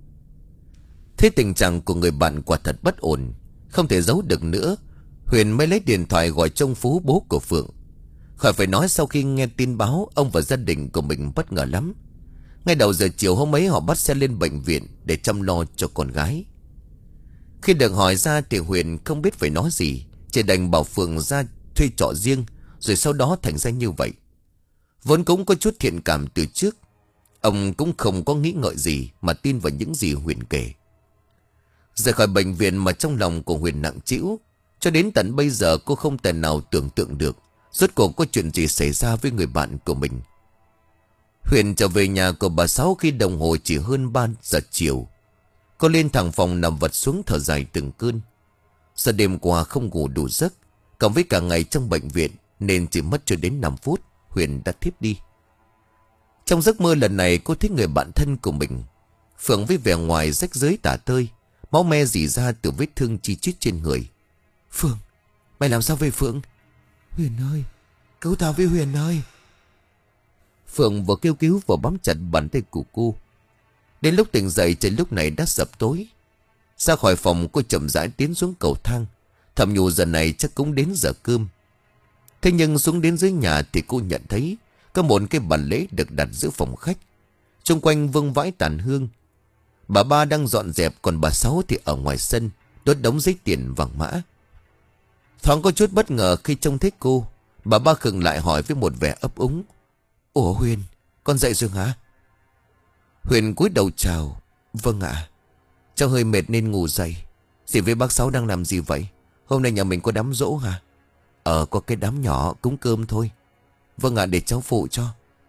Thế tình trạng của người bạn quả thật bất ổn, không thể giấu được nữa. Huyền mới lấy điện thoại gọi trông Phú, bố của Phượng. Khỏi phải nói, sau khi nghe tin báo, ông và gia đình của mình bất ngờ lắm. Ngay đầu giờ chiều hôm ấy, họ bắt xe lên bệnh viện để chăm lo cho con gái. Khi được hỏi ra thì Huyền không biết phải nói gì, chỉ đành bảo Phượng ra thuê trọ riêng. Rồi sau đó thành ra như vậy. Vốn cũng có chút thiện cảm từ trước, ông cũng không có nghĩ ngợi gì mà tin vào những gì Huyền kể. Rời khỏi bệnh viện mà trong lòng của Huyền nặng trĩu. Cho đến tận bây giờ cô không thể nào tưởng tượng được rốt cuộc có chuyện gì xảy ra với người bạn của mình. Huyền trở về nhà của bà Sáu khi đồng hồ chỉ hơn ba giờ chiều. Cô lên thẳng phòng nằm vật xuống thở dài từng cơn. Giờ đêm qua không ngủ đủ giấc, cộng với cả ngày trong bệnh viện, nên chỉ mất cho đến năm phút Huyền đã thiếp đi. Trong giấc mơ lần này, cô thấy người bạn thân của mình, Phượng, với vẻ ngoài rách rưới tả tơi, máu me rỉ ra từ vết thương chi chít trên người. Phượng, mày làm sao vậy Phượng? Huyền ơi, cứu tao với Huyền ơi. Phượng vừa kêu cứu vừa bám chặt bàn tay của cô. Đến lúc tỉnh dậy, trời lúc này đã sập tối. Ra khỏi phòng, cô chậm rãi tiến xuống cầu thang, thầm nhủ giờ này chắc cũng đến giờ cơm. Thế nhưng xuống đến dưới nhà thì cô nhận thấy có một cái bàn lễ được đặt giữa phòng khách. Xung quanh vương vãi tàn hương. Bà Ba đang dọn dẹp, còn bà Sáu thì ở ngoài sân đốt đống giấy tiền vàng mã. Thoáng có chút bất ngờ khi trông thấy cô, bà Ba khựng lại hỏi với một vẻ ấp úng: Ủa Huyền, con dậy rồi hả? Huyền cúi đầu chào: Vâng ạ. Cháu hơi mệt nên ngủ dậy. Dì với bác Sáu đang làm gì vậy? Hôm nay nhà mình có đám giỗ hả? Ờ, có cái đám nhỏ cúng cơm thôi. Vâng ạ, để cháu phụ cho.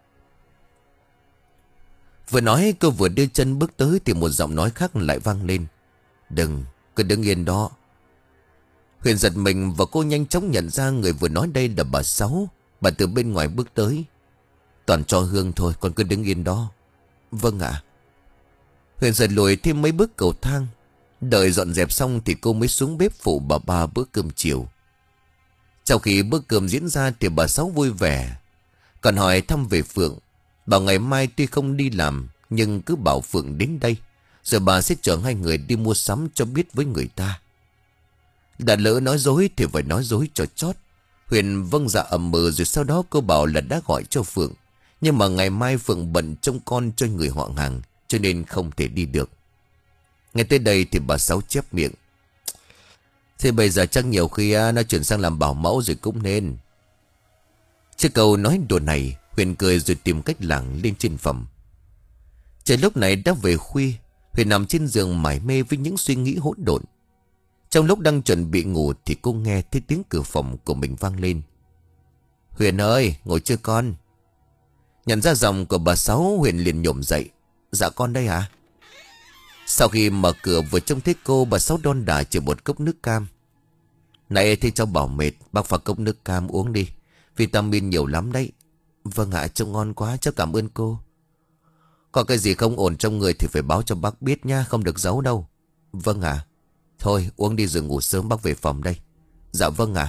Vừa nói cô vừa đưa chân bước tới thì một giọng nói khác lại vang lên: Đừng, cứ đứng yên đó. Huyền giật mình và cô nhanh chóng nhận ra người vừa nói đây là bà Sáu. Bà từ bên ngoài bước tới: Toàn cho hương thôi, con cứ đứng yên đó. Vâng ạ. Huyền giật lùi thêm mấy bước cầu thang. Đợi dọn dẹp xong thì cô mới xuống bếp phụ bà Ba bữa cơm chiều. Sau khi bữa cơm diễn ra thì bà Sáu vui vẻ, còn hỏi thăm về Phượng. Bảo ngày mai tuy không đi làm, nhưng cứ bảo Phượng đến đây, rồi bà sẽ chở hai người đi mua sắm cho biết với người ta. Đã lỡ nói dối thì phải nói dối cho chót. Huyền vâng dạ ậm ừ, rồi sau đó cô bảo là đã gọi cho Phượng, nhưng mà ngày mai Phượng bận trông con cho người họ hàng, cho nên không thể đi được. Nghe tới đây thì bà Sáu chép miệng: Thế bây giờ chắc nhiều khi nó chuyển sang làm bảo mẫu rồi cũng nên. Trước câu nói đùa này, Huyền cười rồi tìm cách lảng lên trên phòng. Trời lúc này đã về khuya. Huyền nằm trên giường mải mê với những suy nghĩ hỗn độn. Trong lúc đang chuẩn bị ngủ thì cô nghe thấy tiếng cửa phòng của mình vang lên: Huyền ơi, ngồi chưa con? Nhận ra giọng của bà Sáu, Huyền liền nhổm dậy: Dạ con đây hả? Sau khi mở cửa vừa trông thấy cô, bà Sáu đon đả chở một cốc nước cam. Này thì cháu bảo mệt, bác pha cốc nước cam uống đi, vitamin nhiều lắm đấy. Vâng ạ, trông ngon quá, cháu cảm ơn cô. Có cái gì không ổn trong người thì phải báo cho bác biết nha, không được giấu đâu. Vâng ạ. Thôi uống đi rồi ngủ sớm, bác về phòng đây. Dạ vâng ạ.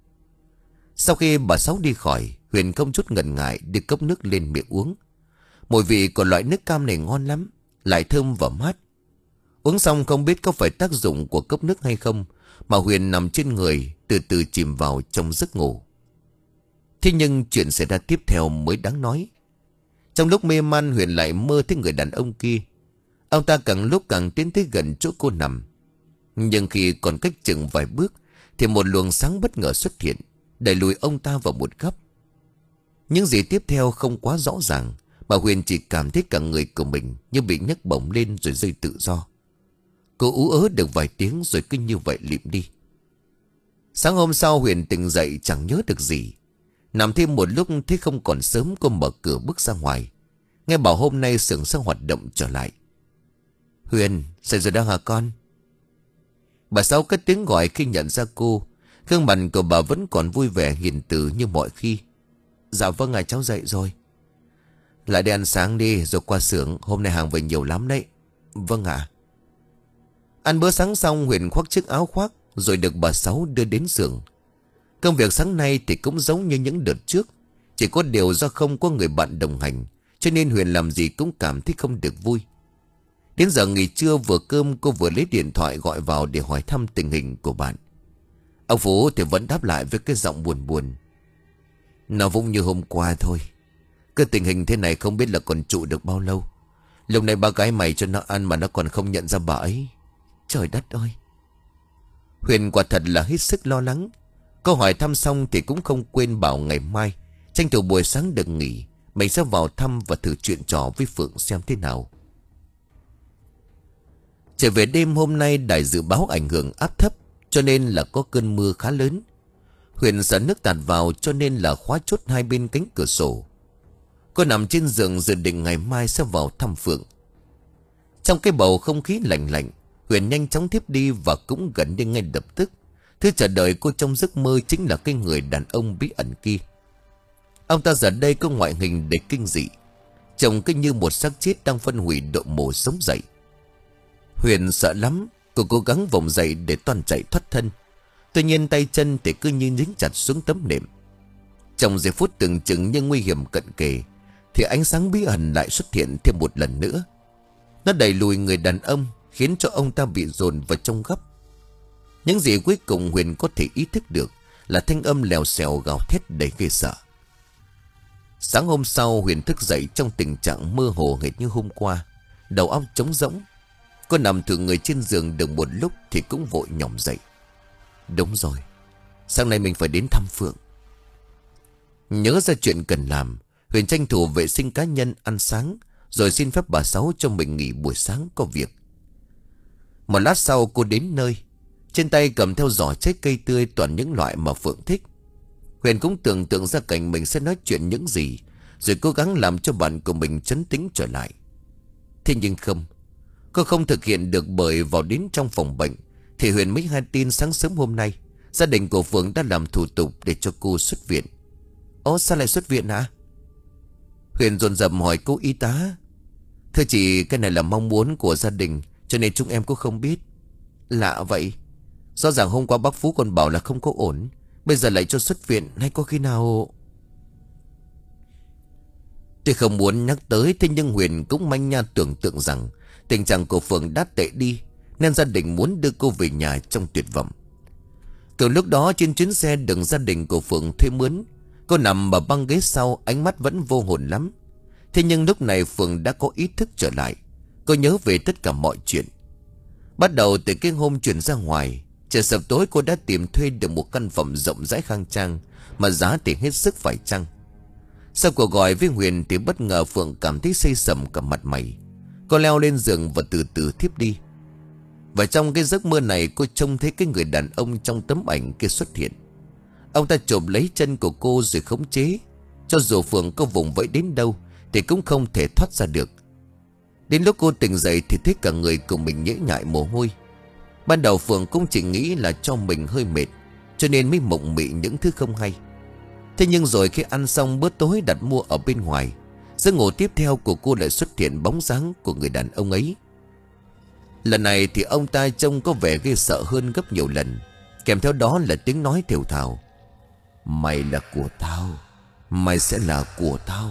Sau khi bà Sáu đi khỏi, Huyền không chút ngần ngại đưa cốc nước lên miệng uống. Mùi vị của loại nước cam này ngon lắm, lại thơm và mát. Uống xong không biết có phải tác dụng của cốc nước hay không, mà Huyền nằm trên người từ từ chìm vào trong giấc ngủ. Thế nhưng chuyện xảy ra tiếp theo mới đáng nói. Trong lúc mê man, Huyền lại mơ thấy người đàn ông kia. Ông ta càng lúc càng tiến tới gần chỗ cô nằm. Nhưng khi còn cách chừng vài bước thì một luồng sáng bất ngờ xuất hiện, đẩy lùi ông ta vào một góc. Những gì tiếp theo không quá rõ ràng, mà Huyền chỉ cảm thấy cả người của mình như bị nhấc bổng lên rồi rơi tự do. Cô ú ớ được vài tiếng rồi cứ như vậy lịm đi. Sáng hôm sau Huyền tỉnh dậy chẳng nhớ được gì. Nằm thêm một lúc thấy không còn sớm, cô mở cửa bước ra ngoài. Nghe bảo hôm nay xưởng sẽ hoạt động trở lại. Huyền, dậy rồi đó hả con? Bà Sáu cất tiếng gọi khi nhận ra cô. Gương mặt của bà vẫn còn vui vẻ hiền từ như mọi khi. Dạ vâng ạ, cháu dậy rồi. Lại đi ăn sáng đi rồi qua xưởng. Hôm nay hàng về nhiều lắm đấy. Vâng ạ. Ăn bữa sáng xong Huyền khoác chiếc áo khoác rồi được bà Sáu đưa đến xưởng. Công việc sáng nay thì cũng giống như những đợt trước. Chỉ có điều do không có người bạn đồng hành, cho nên Huyền làm gì cũng cảm thấy không được vui. Đến giờ nghỉ trưa vừa cơm, cô vừa lấy điện thoại gọi vào để hỏi thăm tình hình của bạn. Ông Phú thì vẫn đáp lại với cái giọng buồn buồn. Nó cũng như hôm qua thôi. Cái tình hình thế này không biết là còn trụ được bao lâu. Lúc này ba gái mày cho nó ăn mà nó còn không nhận ra bà ấy. Trời đất ơi. Huyền quả thật là hết sức lo lắng. Câu hỏi thăm xong thì cũng không quên bảo ngày mai tranh thủ buổi sáng được nghỉ, mình sẽ vào thăm và thử chuyện trò với Phượng xem thế nào. Trở về đêm hôm nay đài dự báo ảnh hưởng áp thấp, cho nên là có cơn mưa khá lớn. Huyền sợ nước tạt vào cho nên là khóa chốt hai bên cánh cửa sổ. Cô nằm trên giường dự định ngày mai sẽ vào thăm Phượng. Trong cái bầu không khí lạnh lạnh, Huyền nhanh chóng thiếp đi và cũng gần như ngay lập tức. Thứ chờ đợi cô trong giấc mơ chính là cái người đàn ông bí ẩn kia. Ông ta giờ đây có ngoại hình để kinh dị, trông cứ như một xác chết đang phân hủy độ mồ sống dậy. Huyền sợ lắm, cô cố gắng vùng dậy để toan chạy thoát thân. Tuy nhiên tay chân thì cứ như dính chặt xuống tấm nệm. Trong giây phút tưởng chừng như nguy hiểm cận kề, thì ánh sáng bí ẩn lại xuất hiện thêm một lần nữa. Nó đẩy lùi người đàn ông, khiến cho ông ta bị dồn vào trong góc. Những gì cuối cùng Huyền có thể ý thức được là thanh âm lèo xèo gào thét đầy ghê sợ. Sáng hôm sau Huyền thức dậy trong tình trạng mơ hồ hệt như hôm qua, đầu óc trống rỗng. Cô nằm thử người trên giường được một lúc thì cũng vội nhỏm dậy. Đúng rồi, sáng nay mình phải đến thăm Phượng. Nhớ ra chuyện cần làm, Huyền tranh thủ vệ sinh cá nhân, ăn sáng, rồi xin phép bà Sáu cho mình nghỉ buổi sáng có việc. Một lát sau cô đến nơi, trên tay cầm theo giỏ trái cây tươi toàn những loại mà Phượng thích. Huyền cũng tưởng tượng ra cảnh mình sẽ nói chuyện những gì, rồi cố gắng làm cho bạn của mình trấn tĩnh trở lại. Thế nhưng không, cô không thực hiện được, bởi vào đến trong phòng bệnh thì Huyền mới hay tin sáng sớm hôm nay gia đình của Phượng đã làm thủ tục để cho cô xuất viện. Ồ, sao lại xuất viện hả? Huyền dồn dập hỏi cô y tá. Thưa chị, cái này là mong muốn của gia đình, cho nên chúng em cũng không biết. Lạ vậy, rõ ràng hôm qua bác Phú còn bảo là không có ổn, bây giờ lại cho xuất viện, hay có khi nào... Tôi không muốn nhắc tới, thế nhưng Huyền cũng manh nha tưởng tượng rằng tình trạng của Phượng đã tệ đi, nên gia đình muốn đưa cô về nhà trong tuyệt vọng. Từ lúc đó trên chuyến xe được gia đình của Phượng thuê mướn, cô nằm ở băng ghế sau, ánh mắt vẫn vô hồn lắm. Thế nhưng lúc này Phượng đã có ý thức trở lại. Cô nhớ về tất cả mọi chuyện. Bắt đầu từ cái hôm chuyển ra ngoài, trời sập tối cô đã tìm thuê được một căn phòng rộng rãi khang trang, mà giá thì hết sức phải chăng. Sau cuộc gọi với Huyền thì bất ngờ Phượng cảm thấy xây sầm cả mặt mày. Cô leo lên giường và từ từ thiếp đi. Và trong cái giấc mơ này cô trông thấy cái người đàn ông trong tấm ảnh kia xuất hiện. Ông ta chộp lấy chân của cô rồi khống chế. Cho dù Phượng có vùng vẫy đến đâu thì cũng không thể thoát ra được. Đến lúc cô tỉnh dậy thì thấy cả người của mình nhễ nhại mồ hôi. Ban đầu Phượng cũng chỉ nghĩ là cho mình hơi mệt, cho nên mới mộng mị những thứ không hay. Thế nhưng rồi khi ăn xong bữa tối đặt mua ở bên ngoài, giấc ngủ tiếp theo của cô lại xuất hiện bóng dáng của người đàn ông ấy. Lần này thì ông ta trông có vẻ ghê sợ hơn gấp nhiều lần, kèm theo đó là tiếng nói thều thào. Mày là của tao, mày sẽ là của tao.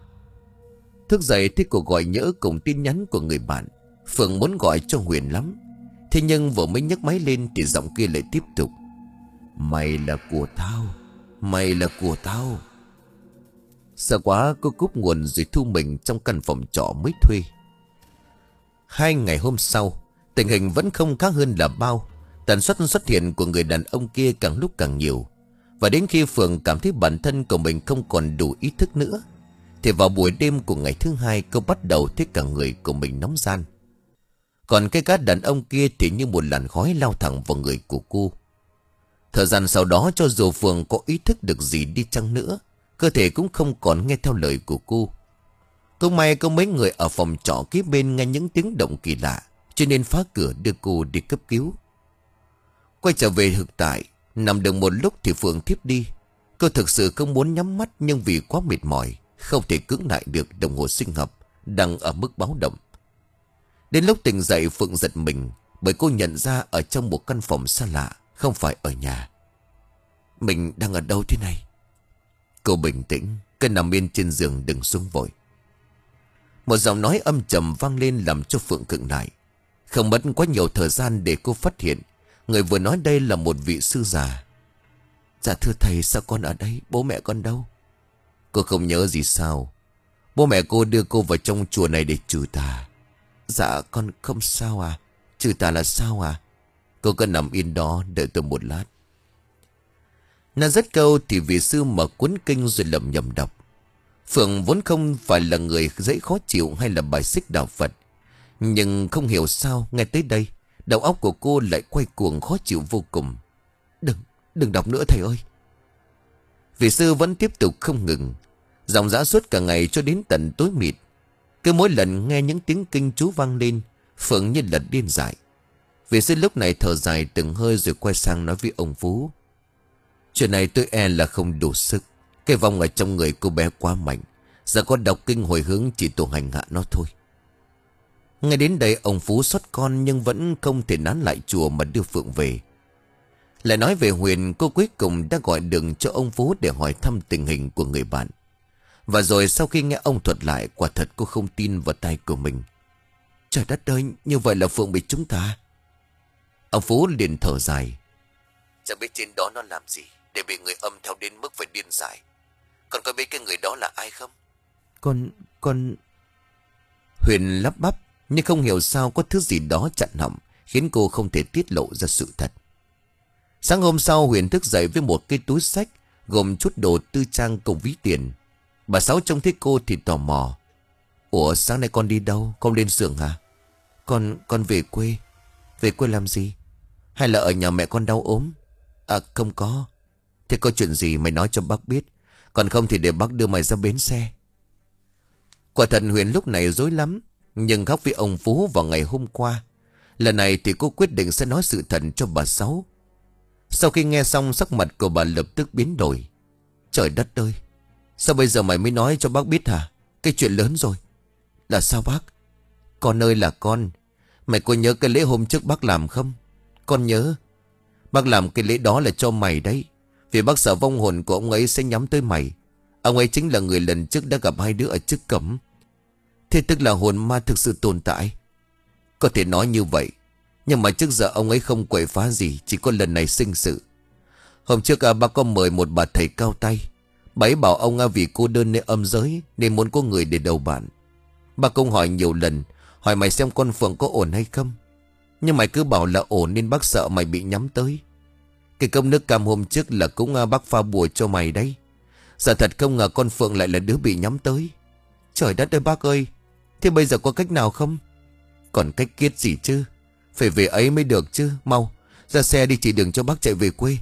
Thức dậy thấy cuộc gọi nhỡ cùng tin nhắn của người bạn. Phượng muốn gọi cho Huyền lắm, thế nhưng vừa mới nhấc máy lên thì giọng kia lại tiếp tục. Mày là của tao, mày là của tao. Sợ quá cô cúp nguồn rồi thu mình trong căn phòng trọ mới thuê. Hai ngày hôm sau, tình hình vẫn không khác hơn là bao. Tần suất xuất hiện của người đàn ông kia càng lúc càng nhiều. Và đến khi Phượng cảm thấy bản thân của mình không còn đủ ý thức nữa, thì vào buổi đêm của ngày thứ hai cô bắt đầu thấy cả người của mình nóng ran. Còn cái gã đàn ông kia thì như một làn khói lao thẳng vào người của cô. Thời gian sau đó, cho dù Phượng có ý thức được gì đi chăng nữa, cơ thể cũng không còn nghe theo lời của cô. Cũng may có mấy người ở phòng trọ kế bên nghe những tiếng động kỳ lạ, cho nên phá cửa đưa cô đi cấp cứu. Quay trở về thực tại, nằm được một lúc thì Phượng thiếp đi. Cô thực sự không muốn nhắm mắt, nhưng vì quá mệt mỏi không thể cưỡng lại được đồng hồ sinh học đang ở mức báo động. Đến lúc tỉnh dậy, Phượng giật mình bởi cô nhận ra ở trong một căn phòng xa lạ, không phải ở nhà. Mình đang ở đâu thế này? Cô bình tĩnh, cứ nằm yên trên giường, đừng xuống vội. Một giọng nói âm trầm vang lên làm cho Phượng khựng lại. Không mất quá nhiều thời gian để cô phát hiện người vừa nói đây là một vị sư già. Dạ thưa thầy, sao con ở đây? Bố mẹ con đâu? Cô không nhớ gì sao? Bố mẹ cô đưa cô vào trong chùa này để trừ tà. Dạ con không sao à? Trừ tà là sao à? Cô cứ nằm yên đó đợi tôi một lát. Nói dứt câu thì vị sư mở cuốn kinh rồi lẩm nhẩm đọc. Phượng vốn không phải là người dễ khó chịu hay là bài xích đạo Phật, nhưng không hiểu sao ngay tới đây đầu óc của cô lại quay cuồng khó chịu vô cùng. Đừng, đừng đọc nữa thầy ơi. Vị sư vẫn tiếp tục không ngừng, dòng dã suốt cả ngày cho đến tận tối mịt. Cứ mỗi lần nghe những tiếng kinh chú vang lên, Phượng như là điên dại. Vị sư lúc này thở dài từng hơi rồi quay sang nói với ông Phú. Chuyện này tôi e là không đủ sức. Cái vong ở trong người cô bé quá mạnh, giờ có đọc kinh hồi hướng chỉ tổ hành hạ nó thôi. Ngay đến đây ông Phú xót con nhưng vẫn không thể nán lại chùa mà đưa Phượng về. Lại nói về Huyền, cô cuối cùng đã gọi đường cho ông Phú để hỏi thăm tình hình của người bạn. Và rồi sau khi nghe ông thuật lại, quả thật cô không tin vào tai của mình. Trời đất ơi, như vậy là Phượng bị chúng ta. Ông Phú liền thở dài. Chẳng biết trên đó nó làm gì để bị người âm theo đến mức phải điên dại. Còn có biết cái người đó là ai không? Con, con... Huyền lắp bắp, nhưng không hiểu sao có thứ gì đó chặn họng, khiến cô không thể tiết lộ ra sự thật. Sáng hôm sau, Huyền thức dậy với một cái túi xách gồm chút đồ tư trang cùng ví tiền. Bà Sáu trông thấy cô thì tò mò. Ủa, sáng nay con đi đâu? Con lên xưởng hả? Con, con về quê. Về quê làm gì? Hay là ở nhà mẹ con đau ốm? À không có. Thế có chuyện gì mày nói cho bác biết, còn không thì để bác đưa mày ra bến xe. Quả thật Huyền lúc này rối lắm, nhưng khóc với ông Phú vào ngày hôm qua. Lần này thì cô quyết định sẽ nói sự thật cho bà Sáu. Sau khi nghe xong, sắc mặt của bà lập tức biến đổi. Trời đất ơi, sao bây giờ mày mới nói cho bác biết hả? Cái chuyện lớn rồi. Là sao bác? Con ơi là con, mày có nhớ cái lễ hôm trước bác làm không? Con nhớ. Bác làm cái lễ đó là cho mày đấy, vì bác sợ vong hồn của ông ấy sẽ nhắm tới mày. Ông ấy chính là người lần trước đã gặp hai đứa ở trước cổng. Thế tức là hồn ma thực sự tồn tại. Có thể nói như vậy, nhưng mà trước giờ ông ấy không quậy phá gì, chỉ có lần này sinh sự. Hôm trước à, bác có mời một bà thầy cao tay. Bà ấy bảo ông à, vì cô đơn nên âm giới, nên muốn có người để đầu bạn. Bác cũng hỏi nhiều lần, hỏi mày xem con Phượng có ổn hay không. Nhưng mày cứ bảo là ổn nên bác sợ mày bị nhắm tới. Cái cốc nước cam hôm trước là cũng à, bác pha bùa cho mày đấy. Giờ thật không ngờ con Phượng lại là đứa bị nhắm tới. Trời đất ơi bác ơi, thế bây giờ có cách nào không? Còn cách kiết gì chứ, phải về ấy mới được chứ. Mau ra xe đi, chỉ đường cho bác chạy về quê.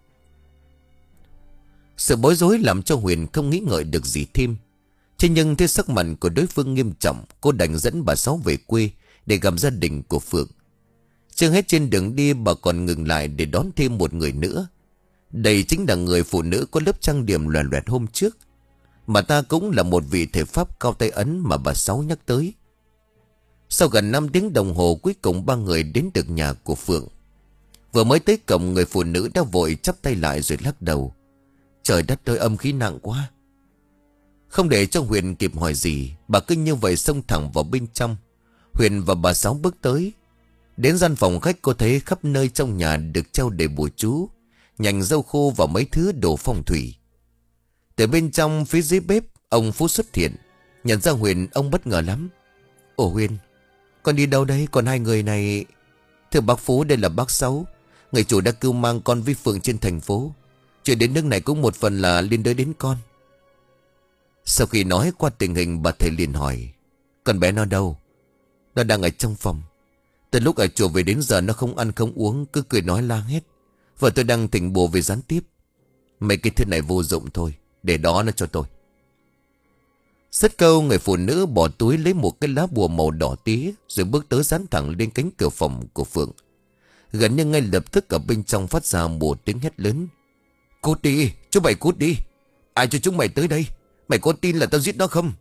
Sự bối rối làm cho Huyền không nghĩ ngợi được gì thêm. Thế nhưng thế sắc mặt của đối phương nghiêm trọng, cô đành dẫn bà Sáu về quê để gặp gia đình của Phượng. Chưa hết trên đường đi, bà còn ngừng lại để đón thêm một người nữa. Đây chính là người phụ nữ có lớp trang điểm loè loẹt hôm trước, mà ta cũng là một vị thể pháp cao tay ấn mà bà Sáu nhắc tới. Sau gần năm tiếng đồng hồ, cuối cùng ba người đến được nhà của Phượng. Vừa mới tới cổng, người phụ nữ đã vội chắp tay lại rồi lắc đầu. Trời đất ơi, âm khí nặng quá. Không để cho Huyền kịp hỏi gì, bà cứ như vậy xông thẳng vào bên trong. Huyền và bà Sáu bước tới. Đến gian phòng khách, cô thấy khắp nơi trong nhà được treo đầy bùa chú, nhành rau khô và mấy thứ đồ phong thủy. Từ bên trong phía dưới bếp, ông Phú xuất hiện. Nhận ra Huyền, ông bất ngờ lắm. Ồ Huyền, con đi đâu đây? Còn hai người này... Thưa bác Phú, đây là bác Sáu, người chủ đã cưu mang con với Phượng trên thành phố. Chuyện đến nước này cũng một phần là liên đới đến con. Sau khi nói qua tình hình, bà thầy liền hỏi. Con bé nó đâu? Nó đang ở trong phòng. Từ lúc ở chùa về đến giờ nó không ăn không uống, cứ cười nói la hết. Vợ tôi đang thỉnh bùa về gián tiếp. Mấy cái thứ này vô dụng thôi, để đó nó cho tôi. Sất câu, người phụ nữ bỏ túi lấy một cái lá bùa màu đỏ tía, rồi bước tới dán thẳng lên cánh cửa phòng của Phượng. Gần như ngay lập tức ở bên trong phát ra một tiếng hét lớn. Cút đi, chúng mày cút đi. Ai cho chúng mày tới đây? Mày có tin là tao giết nó không?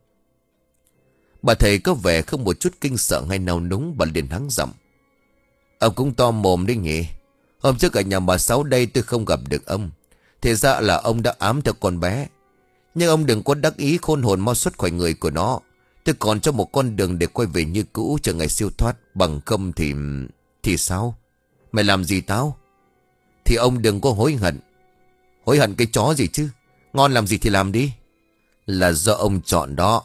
Bà thầy có vẻ không một chút kinh sợ hay nào núng. Bà liền hắng giọng. Ông cũng to mồm đấy nhỉ. Hôm trước ở nhà bà Sáu đây tôi không gặp được ông. Thì ra là ông đã ám theo con bé. Nhưng ông đừng có đắc ý khôn hồn mau xuất khỏi người của nó. Tôi còn cho một con đường để quay về như cũ chờ ngày siêu thoát. Bằng không thì... Thì sao? Mày làm gì tao? Thì ông đừng có hối hận. Hối hận cái chó gì chứ? Ngon làm gì thì làm đi. Là do ông chọn đó.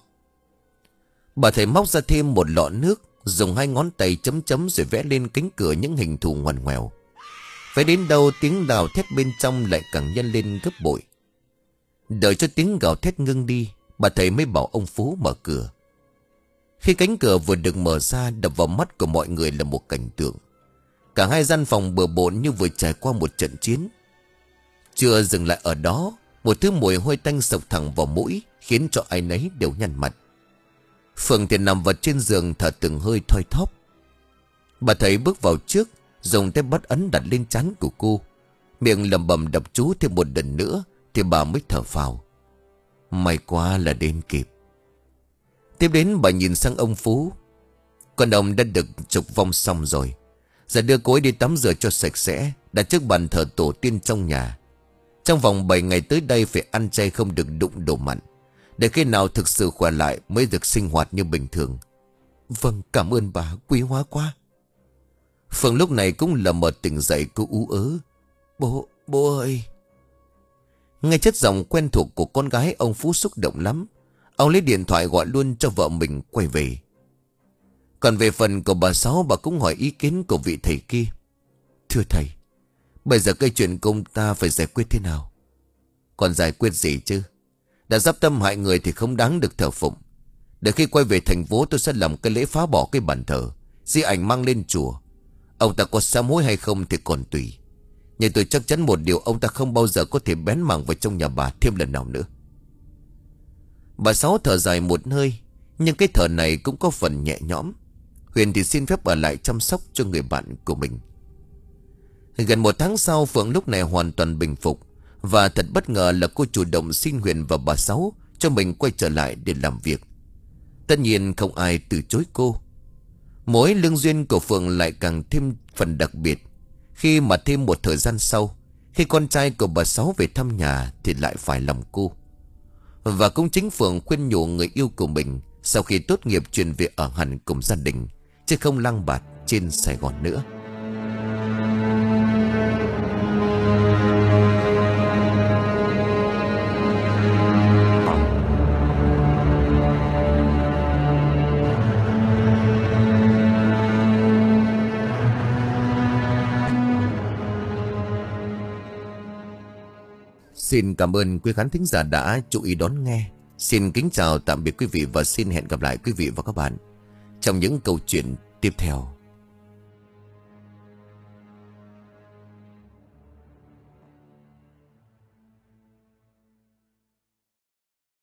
Bà thầy móc ra thêm một lọ nước, dùng hai ngón tay chấm chấm rồi vẽ lên cánh cửa những hình thù ngoằn ngoèo. Phải đến đâu tiếng gào thét bên trong lại càng nhân lên gấp bội. Đợi cho tiếng gào thét ngưng đi, bà thầy mới bảo ông Phú mở cửa. Khi cánh cửa vừa được mở ra, đập vào mắt của mọi người là một cảnh tượng. Cả hai gian phòng bừa bộn như vừa trải qua một trận chiến. Chưa dừng lại ở đó, một thứ mùi hôi tanh sộc thẳng vào mũi, khiến cho ai nấy đều nhăn mặt. Phượng thì nằm vật trên giường thở từng hơi thoi thóp. Bà thầy bước vào trước, dùng tay bắt ấn đặt lên trán của cô, miệng lẩm bẩm đọc chú thêm một lần nữa thì bà mới thở phào. May quá là đến kịp. Tiếp đến bà nhìn sang ông Phú. Con ông đã được trục vong xong rồi. Giờ đưa cô ấy đi tắm rửa cho sạch sẽ, đặt trước bàn thờ tổ tiên trong nhà. Trong vòng bảy ngày tới đây phải ăn chay, không được đụng đồ mặn, để khi nào thực sự khỏe lại mới được sinh hoạt như bình thường. Vâng, cảm ơn bà, quý hóa quá. Phương lúc này cũng lờ mờ tỉnh dậy, cô ú ớ. Bố, bố ơi. Nghe chất giọng quen thuộc của con gái, ông Phú xúc động lắm. Ông lấy điện thoại gọi luôn cho vợ mình quay về. Còn về phần của bà Sáu, bà cũng hỏi ý kiến của vị thầy kia. Thưa thầy, bây giờ cái chuyện công ta phải giải quyết thế nào? Còn giải quyết gì chứ? Đã dắp tâm hại người thì không đáng được thờ phụng. Để khi quay về thành phố tôi sẽ làm cái lễ phá bỏ cái bàn thờ, di ảnh mang lên chùa. Ông ta có sám hối hay không thì còn tùy. Nhưng tôi chắc chắn một điều, ông ta không bao giờ có thể bén mảng vào trong nhà bà thêm lần nào nữa. Bà Sáu thở dài một hơi, nhưng cái thở này cũng có phần nhẹ nhõm. Huyền thì xin phép ở lại chăm sóc cho người bạn của mình. Gần một tháng sau, Phượng lúc này hoàn toàn bình phục. Và thật bất ngờ là cô chủ động xin Huyền và bà Sáu cho mình quay trở lại để làm việc. Tất nhiên không ai từ chối cô. Mối lương duyên của Phượng lại càng thêm phần đặc biệt, khi mà thêm một thời gian sau, khi con trai của bà Sáu về thăm nhà thì lại phải lòng cô. Và cũng chính Phượng khuyên nhủ người yêu của mình sau khi tốt nghiệp chuyển về ở hẳn cùng gia đình, chứ không lang bạt trên Sài Gòn nữa. Xin cảm ơn quý khán thính giả đã chú ý đón nghe. Xin kính chào tạm biệt quý vị và xin hẹn gặp lại quý vị và các bạn trong những câu chuyện tiếp theo.